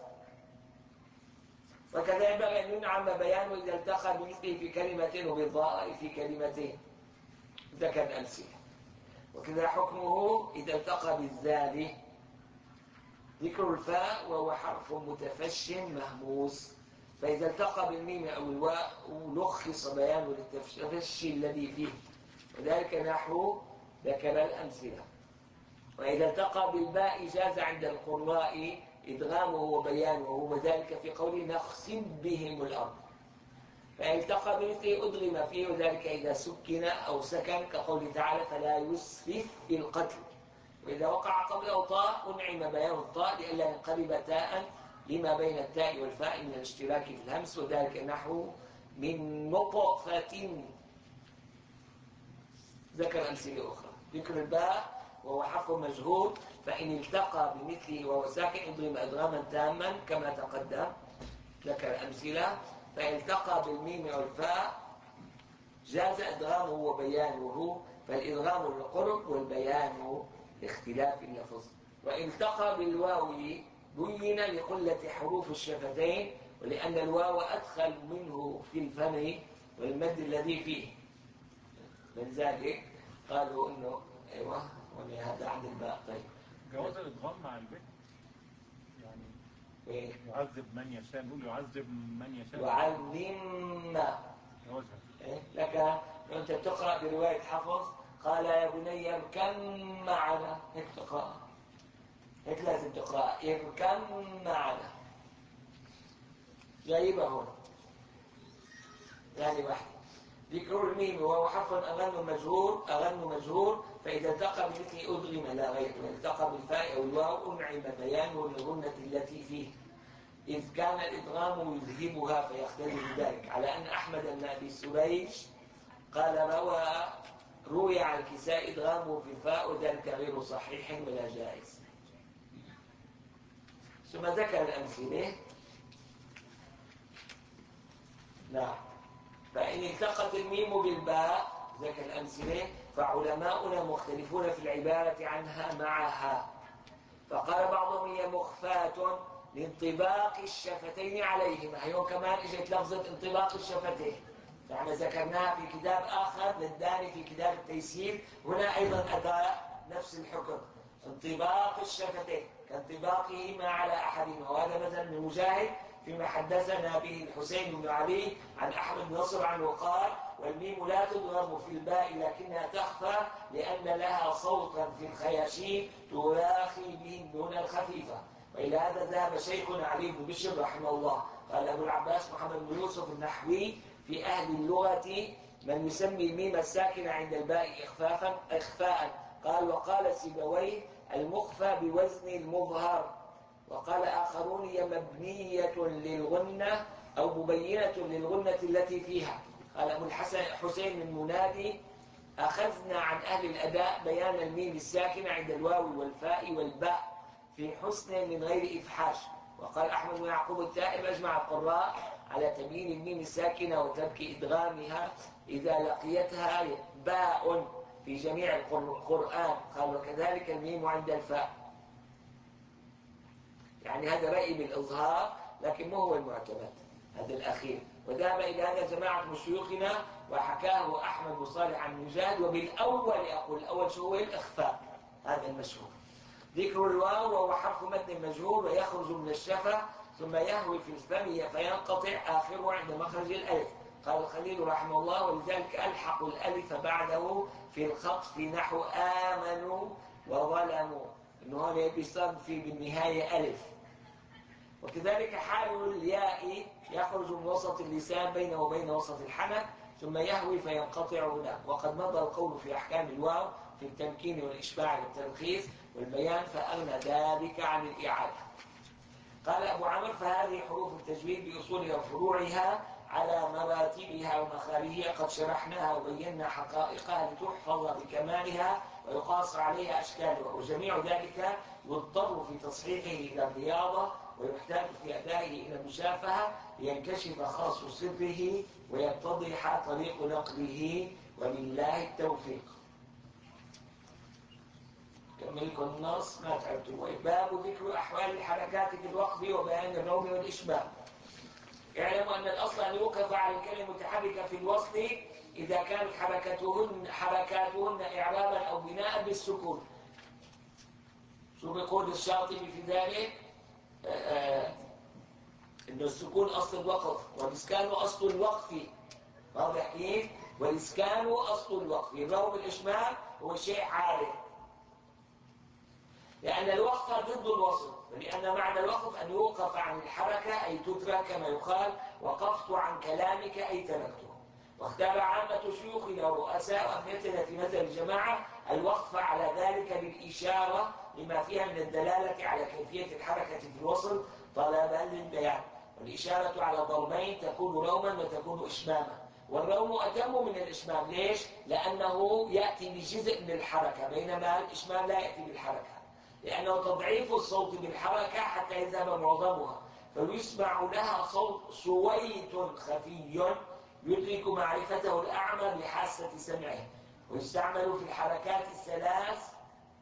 وكذا ينبغي أن ينعم بيانه إذا التقى بمثله في كلمة وبالضاء في كلمتين، ذكر الأمثلة. وكذا حكمه إذا التقى بالذال. ذكر الفاء وهو حرف متفش مهموس، فإذا التقى بالميم أو الواء لخص بيانه للتفشي الذي فيه، وذلك نحو ذكر الأمثلة. وإذا التقى بالباء جاز عند القراء إدغامه وبيانه، وذلك في قول نخسف بهم الأرض. فإن التقى بمثله أدغم فيه، وذلك إذا سكن أو سكن، كقول تعالى فلا يسرف في القتل. وإذا وقع قبله طاء أنعم بيان الطاء لئلا ينقلب تاء لما بين التاء والفاء من الاشتراك في الهمس، وذلك نحو من نطفة. ذكر أمثلة أخرى. ذكر الباء وهو حرف مجهول، فإن التقى بمثله وهو ساكن اضرم إدغاما تاما كما تقدم، ذكر أمثلة. فإن التقى بالميم والفاء جاز إدغامه وبيانه، فالإدغام للقرب والبيان لاختلاف اللفظ. وإن التقى بالواو بين لقلة حروف الشفتين، ولأن الواو أدخل منه في الفم والمد الذي فيه، لذلك قالوا انه ايوه هذا عند الباء. طيب، جواز الادغام مع البيت يعني إيه؟ يعذب من يشاء، نقول يعذب من يشاء، يعلم جوازها. إيه؟ لك انت بتقرا بروايه حفص قال يا بني اركن معنا، هيك تقرا، هيك لازم تقرا اركن معنا، جايبه هون ثاني واحده. ذكر الميم وهو حرف أغن مجهور، فإذا التقى بمثل أدغم لا غير، وإذا التقى بالفاء أو الواو أنعم بيانه للغنة التي فيه، إذ كان الإدغام يذهبها فيختلف ذلك، على أن أحمد بن أبي سريج قال روي عن الكساء إدغامه في الفاء، وذلك غير صحيح ولا جائز. ثم ذكر الأمثلة. نعم. فإن التقت الميم بالباء، ذكر الأمثلة، فعلماؤنا مختلفون في العبارة عنها معها. فقال بعضهم هي مخفاة لانطباق الشفتين عليهما، هي كمان اجت لفظة انطباق الشفتين، فاحنا ذكرناها في كتاب آخر للداني في كتاب التيسير، هنا أيضا أدى نفس الحكم، انطباق الشفتين كانطباقهما على أحدهما. وهذا مثلا من مجاهد فيما حدثنا به الحسين بن علي عن أحمد بن نصر عنه قال: والميم لا تضرب في الباء لكنها تخفى لأن لها صوتا في الخياشيم تلاقي به النون الخفيفة. وإلى هذا ذهب شيخنا علي بن بشر رحمه الله. قال أبو العباس محمد بن يوسف النحوي: في أهل اللغة من يسمي الميم الساكنة عند الباء إخفاء. قال: وقال سيبويه: المخفى بوزن المظهر. وقال آخرون: هي مبنية للغنة أو مبينة للغنة التي فيها. قال أبو حسين المنادي: أخذنا عن أهل الأداء بيان الميم الساكنة عند الواو والفاء والباء في حسن من غير إفحاش. وقال أحمد بن يعقوب التائب: أجمع القراء على تبيين الميم الساكنة وترك إدغامها إذا لقيتها باء في جميع القرآن. قال: وكذلك الميم عند الفاء. يعني هذا رأي بالإظهار، لكن ما هو المعتمد هذا الأخير. وذهب إلى هذا جماعة من شيوخنا وحكاه أحمد بن صالح عن مجاهد. وبالأول أقول الأول شو هو الإخفاء، هذا المشهور. ذكر الواو وهو حرف مد مجهول ويخرج من الشفة ثم يهوي في الفم فينقطع آخره عند مخرج الألف. قال الخليل رحمه الله: ولذلك ألحق الألف بعده في الخط في نحو آمنوا وظلموا، إنه هذا بيصاب في بالنهاية ألف. وكذلك حال الياء يخرج من وسط اللسان بينه وبين وسط الحنك ثم يهوي فينقطع هناك. وقد مضى القول في أحكام الواو في التمكين والإشباع والتلخيص والبيان فأغنى ذلك عن الإعادة. قال أبو عمرو: فهذه حروف التجويد بأصولها وفروعها على مراتبها ومخارجها قد شرحناها وبينا حقائقها لتحفظ بكمالها ويقاس عليها أشكالها، وجميع ذلك يضطر في تصحيحه إلى الرياضة ويحتاج في أدائه إلى المشافهة لينكشف خاص سره ويتضح طريق نقله، ولله التوفيق. كملكم النص ما تعبتم. باب ذكر أحوال الحركات في الوقف وبيان الروم والإشباه. اعلموا أن الأصل أن يوقف على الكلمة المتحركة في الوصل إذا كانت حركاتهن إعرابا أو بناء بالسكون. شو بيقول الشاطبي في ذلك؟ إن السكون أصل الوقف والإسكان أصل الوقف. واضح كيف؟ والإسكان أصل الوقف. الروم والإشباه هو شيء عارف، لأن الوقف ضد الوصل، ولأن معنى الوقف أن يوقف عن الحركة أي تترك، كما يقال: وقفت عن كلامك أي تركته. واختار عامة شيوخنا ورؤساء أمتنا في مذهب الجماعة الوقف على ذلك بالإشارة لما فيها من الدلالة على كيفية الحركة في الوصل طلبا للبيان. والإشارة على ضربين تكون روما وتكون إشماما، والروم أتم من الإشمام. ليش؟ لأنه يأتي بجزء من الحركة بينما الإشمام لا يأتي بالحركة، لأنه تضعيف الصوت بالحركة حتى يذهب معظمها، فيسمع لها صوت صويت خفي يدرك معرفته الأعمى بحاسة سمعه، ويستعمل في الحركات الثلاث.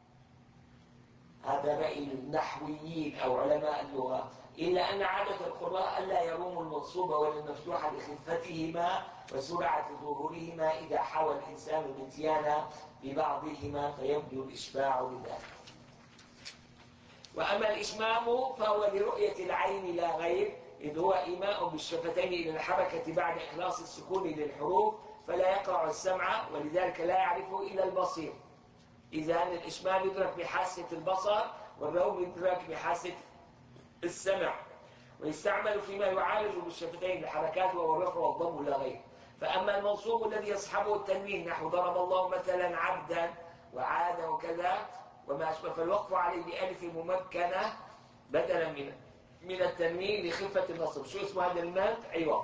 هذا رأي النحويين أو علماء اللغة، إلا أن عادة القراء ألا يروموا المنصوب ولا المفتوح لخفتهما وسرعة ظهورهما إذا حاول الإنسان الاتيان ببعضهما فيبدو الإشباع بذلك. وأما الإشمام فهو لرؤية العين لا غير، إذ هو إيماء بالشفتين إلى الحركة بعد إخلاص السكون للحروف فلا يقرع السمع، ولذلك لا يعرفه إلا البصير. إذا الإشمام يدرك بحاسة البصر والروم يدرك بحاسة السمع، ويستعمل فيما يعالج بالشفتين الحركات وهو الرفع والضم لا غير. فأما المنصوب الذي يصحبه التنوين نحو ضرب الله مثلا عبدا وعادا وكذا وما أشبه، فالوقف عليه بألف ممكنة بدلا من التنوين لخفة النصب. شو اسمه هذا المد؟ عوض.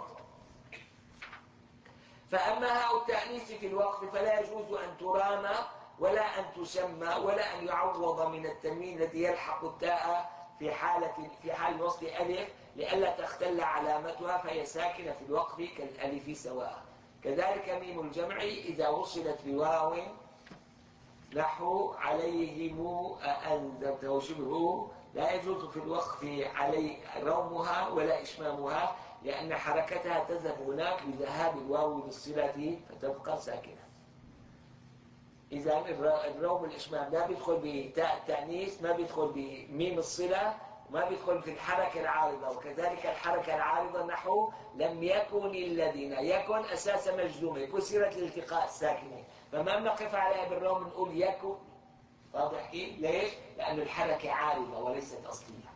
فأما هاء التأنيث في الوقف فلا يجوز أن ترامى ولا أن تسمى ولا أن يعوض من التنوين الذي يلحق التاء في حال الوصل ألف لئلا تختل علامتها فهي ساكنة في الوقف كالألف سواء. كذلك ميم الجمع إذا وصلت بواو نحو عليهم أأنذرت وشبهه لا يجوز في الوقف علي رومها ولا إشمامها، لأن حركتها تذهب هناك بذهاب الواو للصلة فتبقى ساكنة. إذا الروم والإشمام لا بيدخل بتاء التأنيث، ما بيدخل بميم الصلة، وما بيدخل في الحركة العارضة. وكذلك الحركة العارضة نحو لم يكن الذين، يكن أساسا مجزومة كسرت لالتقاء الساكنين، فما بنقف عليها بالروم نقول يكن. واضح كيف؟ ليش؟ لأن الحركة عارضة وليست أصلية.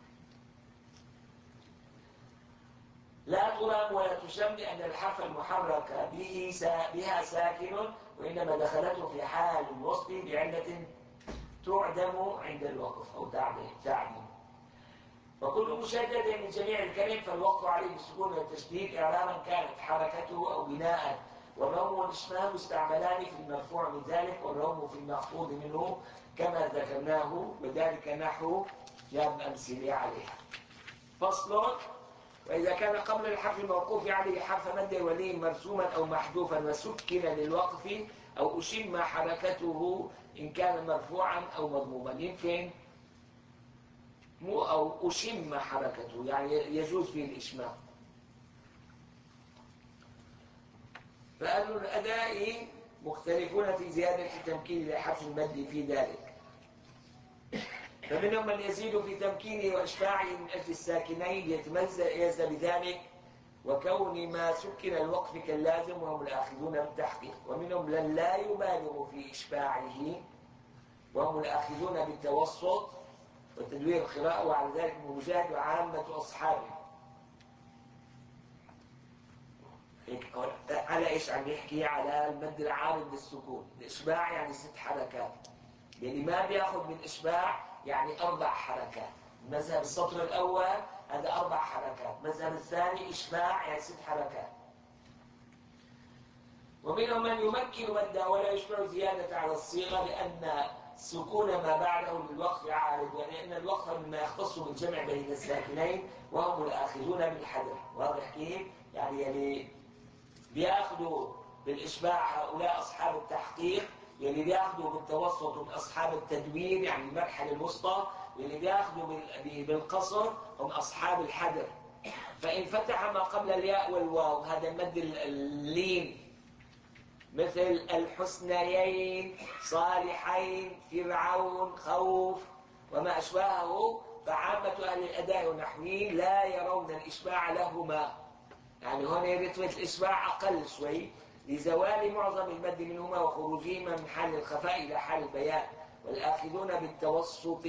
لا ترام ولا تشم لأن الحرف المحرك بها ساكن، وإنما دخلته في حال الوصف بعلة تعدم عند الوقف أو تعدم. وكل مشدد من جميع الكلم فالوقف عليه بالسكون والتشديد إعرابا كانت حركته أو بناء. والروم والإشمام مستعملان في المرفوع من ذلك، والروم في المخفوض منه كما ذكرناه، وذلك نحو جاب أمثلة عليها. فصل: وإذا كان قبل الحرف الموقوف عليه حرف مد ولي مرسوما أو محذوفا وسكن للوقف أو أشم حركته إن كان مرفوعا أو مضموما. يمكن مو أو أشم حركته، يعني يجوز فيه الإشمام. فأهل الأداء مختلفون في زيادة التمكين لحرف المد في ذلك، فمنهم من يزيد في تمكينه وإشباعه من أجل الساكنين ليتميز بذلك وكون ما سكن الوقف كاللازم وهم الآخذون بالتحقيق، ومنهم من لا يبالغ في إشباعه وهم الآخذون بالتوسط وتدوير القراءة، وعلى ذلك مجاهد وعامة أصحابه. على إيش عم يحكي؟ على المد العارض للسكون. الإشباع يعني 6 حركات، يعني ما بياخذ من إشباع يعني 4 حركات. مذهب السطر الأول هذا 4 حركات، مذهب الثاني إشباع يعني 6 حركات. ومنهم من يمكن مدا ولا يشبع زيادة على الصيغة، لأن سكون ما بعده للوقف عارض، ولأن الوقف مما يختص بالجمع بين الساكنين وهم الآخذون بالحذر. واضح كيف؟ يعني بياخذوا بالإشباع هؤلاء أصحاب التحقيق، واللي بياخذوا بالتوسط من أصحاب التدوير يعني المرحلة الوسطى، واللي بياخذوا بالقصر هم أصحاب الحذر. فإن فتح ما قبل الياء والواو، هذا المد اللين، مثل الحسنيين، صالحين، فرعون، خوف وما أشباهه، فعامة أهل الأداء والنحويين لا يرون الإشباع لهما، يعني هنا رتبة الإشباع أقل شوي لزوال معظم المد منهما وخروجهما من حال الخفاء إلى حال البيان، والآخذون بالتوسط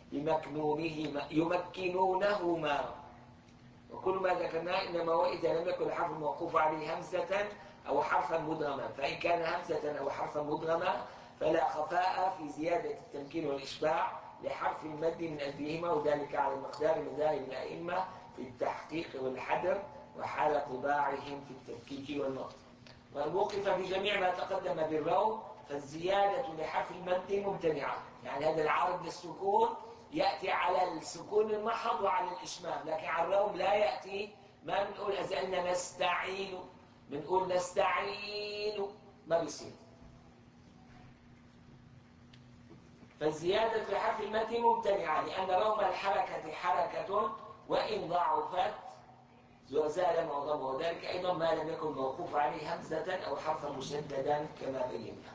يمكنونهما. وكل ما ذكرناه إنما وإذا لم يكن الحرف الموقوف عليه همزة أو حرفا مدغما، فإن كان همزة أو حرفا مدغما فلا خفاء في زيادة التمكين والإشباع لحرف المد من أجلهما، وذلك على مقدار مذاهب الأئمة في التحقيق والحذر وحال طباعهم في التفكيك والنطق. والموقف في جميع ما تقدم بالروم فالزيادة لحرف المد ممتنعة، يعني هذا العارض للسكون يأتي على السكون المحض وعلى الإشمام، لكن على الروم لا يأتي. ما بنقول أزلنا نستعين، بنقول نستعين، ما بيصير. فالزيادة لحرف المد ممتنعة، لأن روم الحركة حركة وإن ضعفت زال معظمه، وذلك أيضا ما لم يكن موقوف عليه همزة أو حرفا مشددا كما بينا.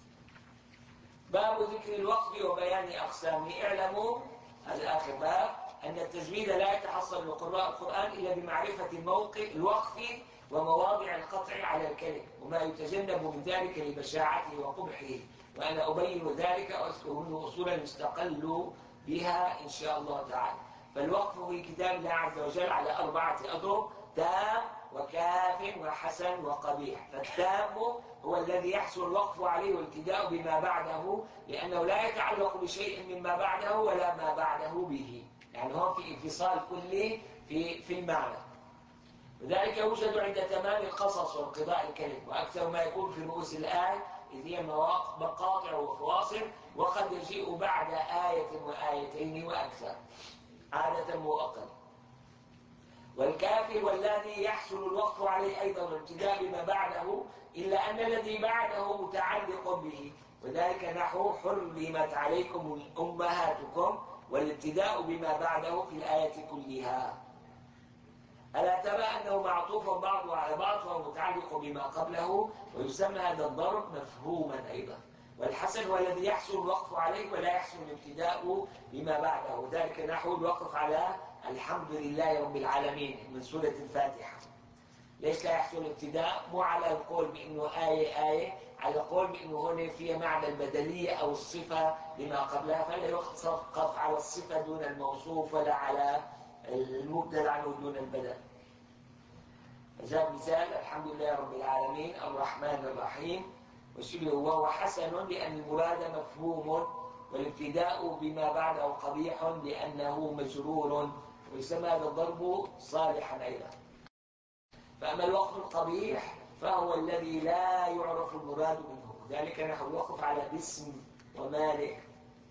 باب ذكر الوقف وبيان أقسامه. اعلموا الآخر باب أن التجويد لا يتحصل لقراء القرآن إلا بمعرفة الوقف ومواضع القطع على الكلم وما يتجنب من ذلك لبشاعته وقبحه، وأنا أبين ذلك وأذكر منه أصولا يستقل بها إن شاء الله تعالى. فالوقف في كتاب الله عز وجل على 4 أضرب: تام وكاف وحسن وقبيح. فالتام هو الذي يحصل الوقف عليه والابتداء بما بعده، لأنه لا يتعلق بشيء مما بعده ولا ما بعده به، يعني هون في انفصال كلي في المعنى. وذلك يوجد عند تمام القصص وانقضاء الكلم، وأكثر ما يكون في رؤوس الآية إذ هي مقاطع وفواصل، وقد يجيء بعد آية وآيتين وأكثر عادة وأقل. والكافر والذي يحصل الوقف عليه أيضا الابتداء بما بعده، إلا أن الذي بعده متعلق به، وذلك نحو حرمت عليكم أمهاتكم، والابتداء بما بعده في الآية كلها. ألا ترى أنه معطوف بعضه على بعض فهو متعلق بما قبله، ويسمى هذا الضرب مفهوما أيضا. والحسن هو الذي يحصل الوقف عليه ولا يحصل الابتداء بما بعده، وذلك نحو الوقف على الحمد لله رب العالمين من سورة الفاتحة. ليش لا يحصل الابتداء؟ مو على القول بأنه آية، على القول بأنه هنا فيها معنى البدلية أو الصفة لما قبلها، فلا يوقف على الصفة دون الموصوف ولا على المبدل عنه دون البدل. فجاء مثال الحمد لله رب العالمين الرحمن الرحيم وشبهه، وهو حسن لأن المراد مفهوم، والابتداء بما بعده قبيح لأنه مجرور، ويسمى هذا الضرب صالحا أيضا. فأما الوقف القبيح فهو الذي لا يعرف المراد منه، ذلك نحو الوقف على باسم ومالك.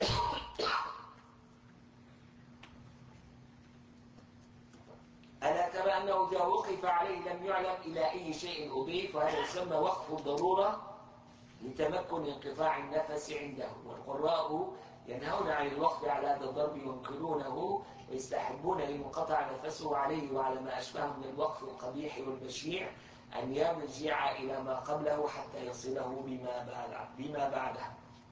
ألا ترى أنه إذا وقف عليه لم يعلم إلى أي شيء أضيف، وهذا يسمى وقف الضرورة لتمكن انقطاع النفس عنده. والقراء ينهون عن الوقف على هذا الضرب وينكرونه ويستحبون لمنقطع نفسه عليه وعلى ما أشبهه من الوقف القبيح والبشيع أن يرجع إلى ما قبله حتى يصله بما بعده.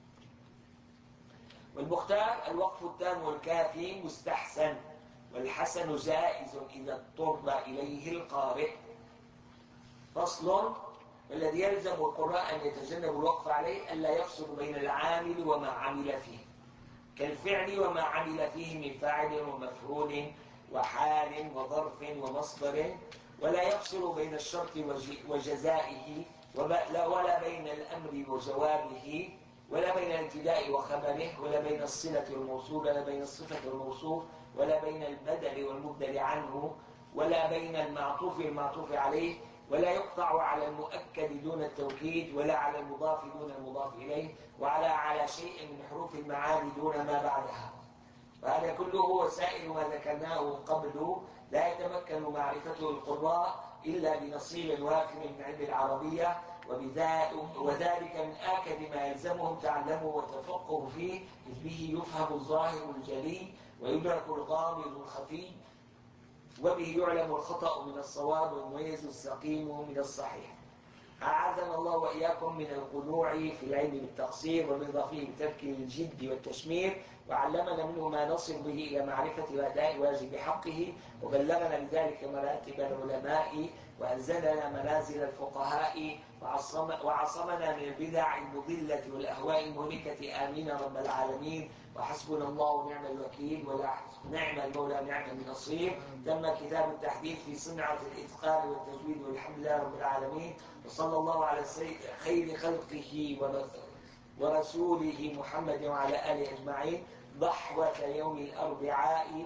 والمختار الوقف التام والكافي مستحسن، والحسن جائز إذا اضطر إليه القارئ. فصل: الذي يلزم القراء أن يتجنبوا الوقف عليه ألا يفصل بين العامل وما عمل فيه، كالفعل وما عمل فيه من فاعل ومفعول وحال وظرف ومصدر، ولا يفصل بين الشرط وجزائه، ولا بين الأمر وجوابه، ولا بين الابتداء وخبره، ولا بين الصلة والموصول، ولا بين الصفة والموصوف، ولا بين البدل والمبدل عنه، ولا بين المعطوف والمعطوف عليه، ولا يقطع على المؤكد دون التوكيد، ولا على المضاف دون المضاف إليه، على شيء من حروف المعاني دون ما بعدها. وهذا كله وسائل ما ذكرناه قبل لا يتمكن معرفته القراء إلا بنصيب وافر من علم العربية، وذلك من آكد ما يلزمهم تعلمه وتفقه فيه، إذ به يفهم الظاهر الجلي ويدرك الغامض الخفي، وبه يعلم الخطأ من الصواب والمميز السقيم من الصحيح. أعاذنا الله وإياكم من القنوع في العلم بالتقصير والرضا فيه بترك الجد والتشمير، وعلمنا منه ما نصل به إلى معرفة وأداء واجب حقه، وبلغنا بذلك مراتب العلماء، وأنزلنا منازل الفقهاء، وعصمنا من البدع المضلة والأهواء المهلكة. آمين رب العالمين. وحسبنا الله ونعم الوكيل، نعم المولى ونعم النصير. تم كتاب التحديث في صنعة الإتقان والتجويد، والحمد لله رب العالمين. وصلى الله على خير خلقه ورسوله محمد وعلى آله أجمعين. ضحوة يوم الأربعاء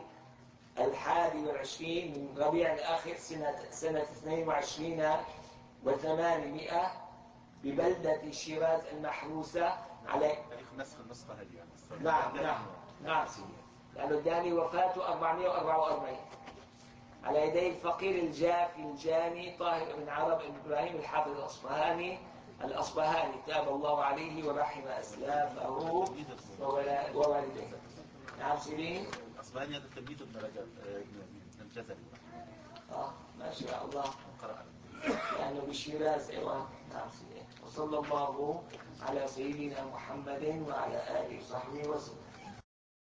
21 من ربيع الآخر سنة 22 و800 ببلدة شيراز المحروسة على تاريخ نسخ النسخة هذه يعني. نعم لأنه الداني وفاته 444 على يدي الفقير الجافي الجاني طاهر بن عرب بن إبراهيم الحافظ الأصبهاني تاب الله عليه ورحم أسلافه ووالديه. نعم سيرين الأصبهاني هذا تلميذ ابن رجب ابن الجزري. ما شاء الله قرأ لأنه بشيراز. أيوة نعم سيرين. وصلى الله على سيدنا محمد وعلى آله وصحبه وسلم.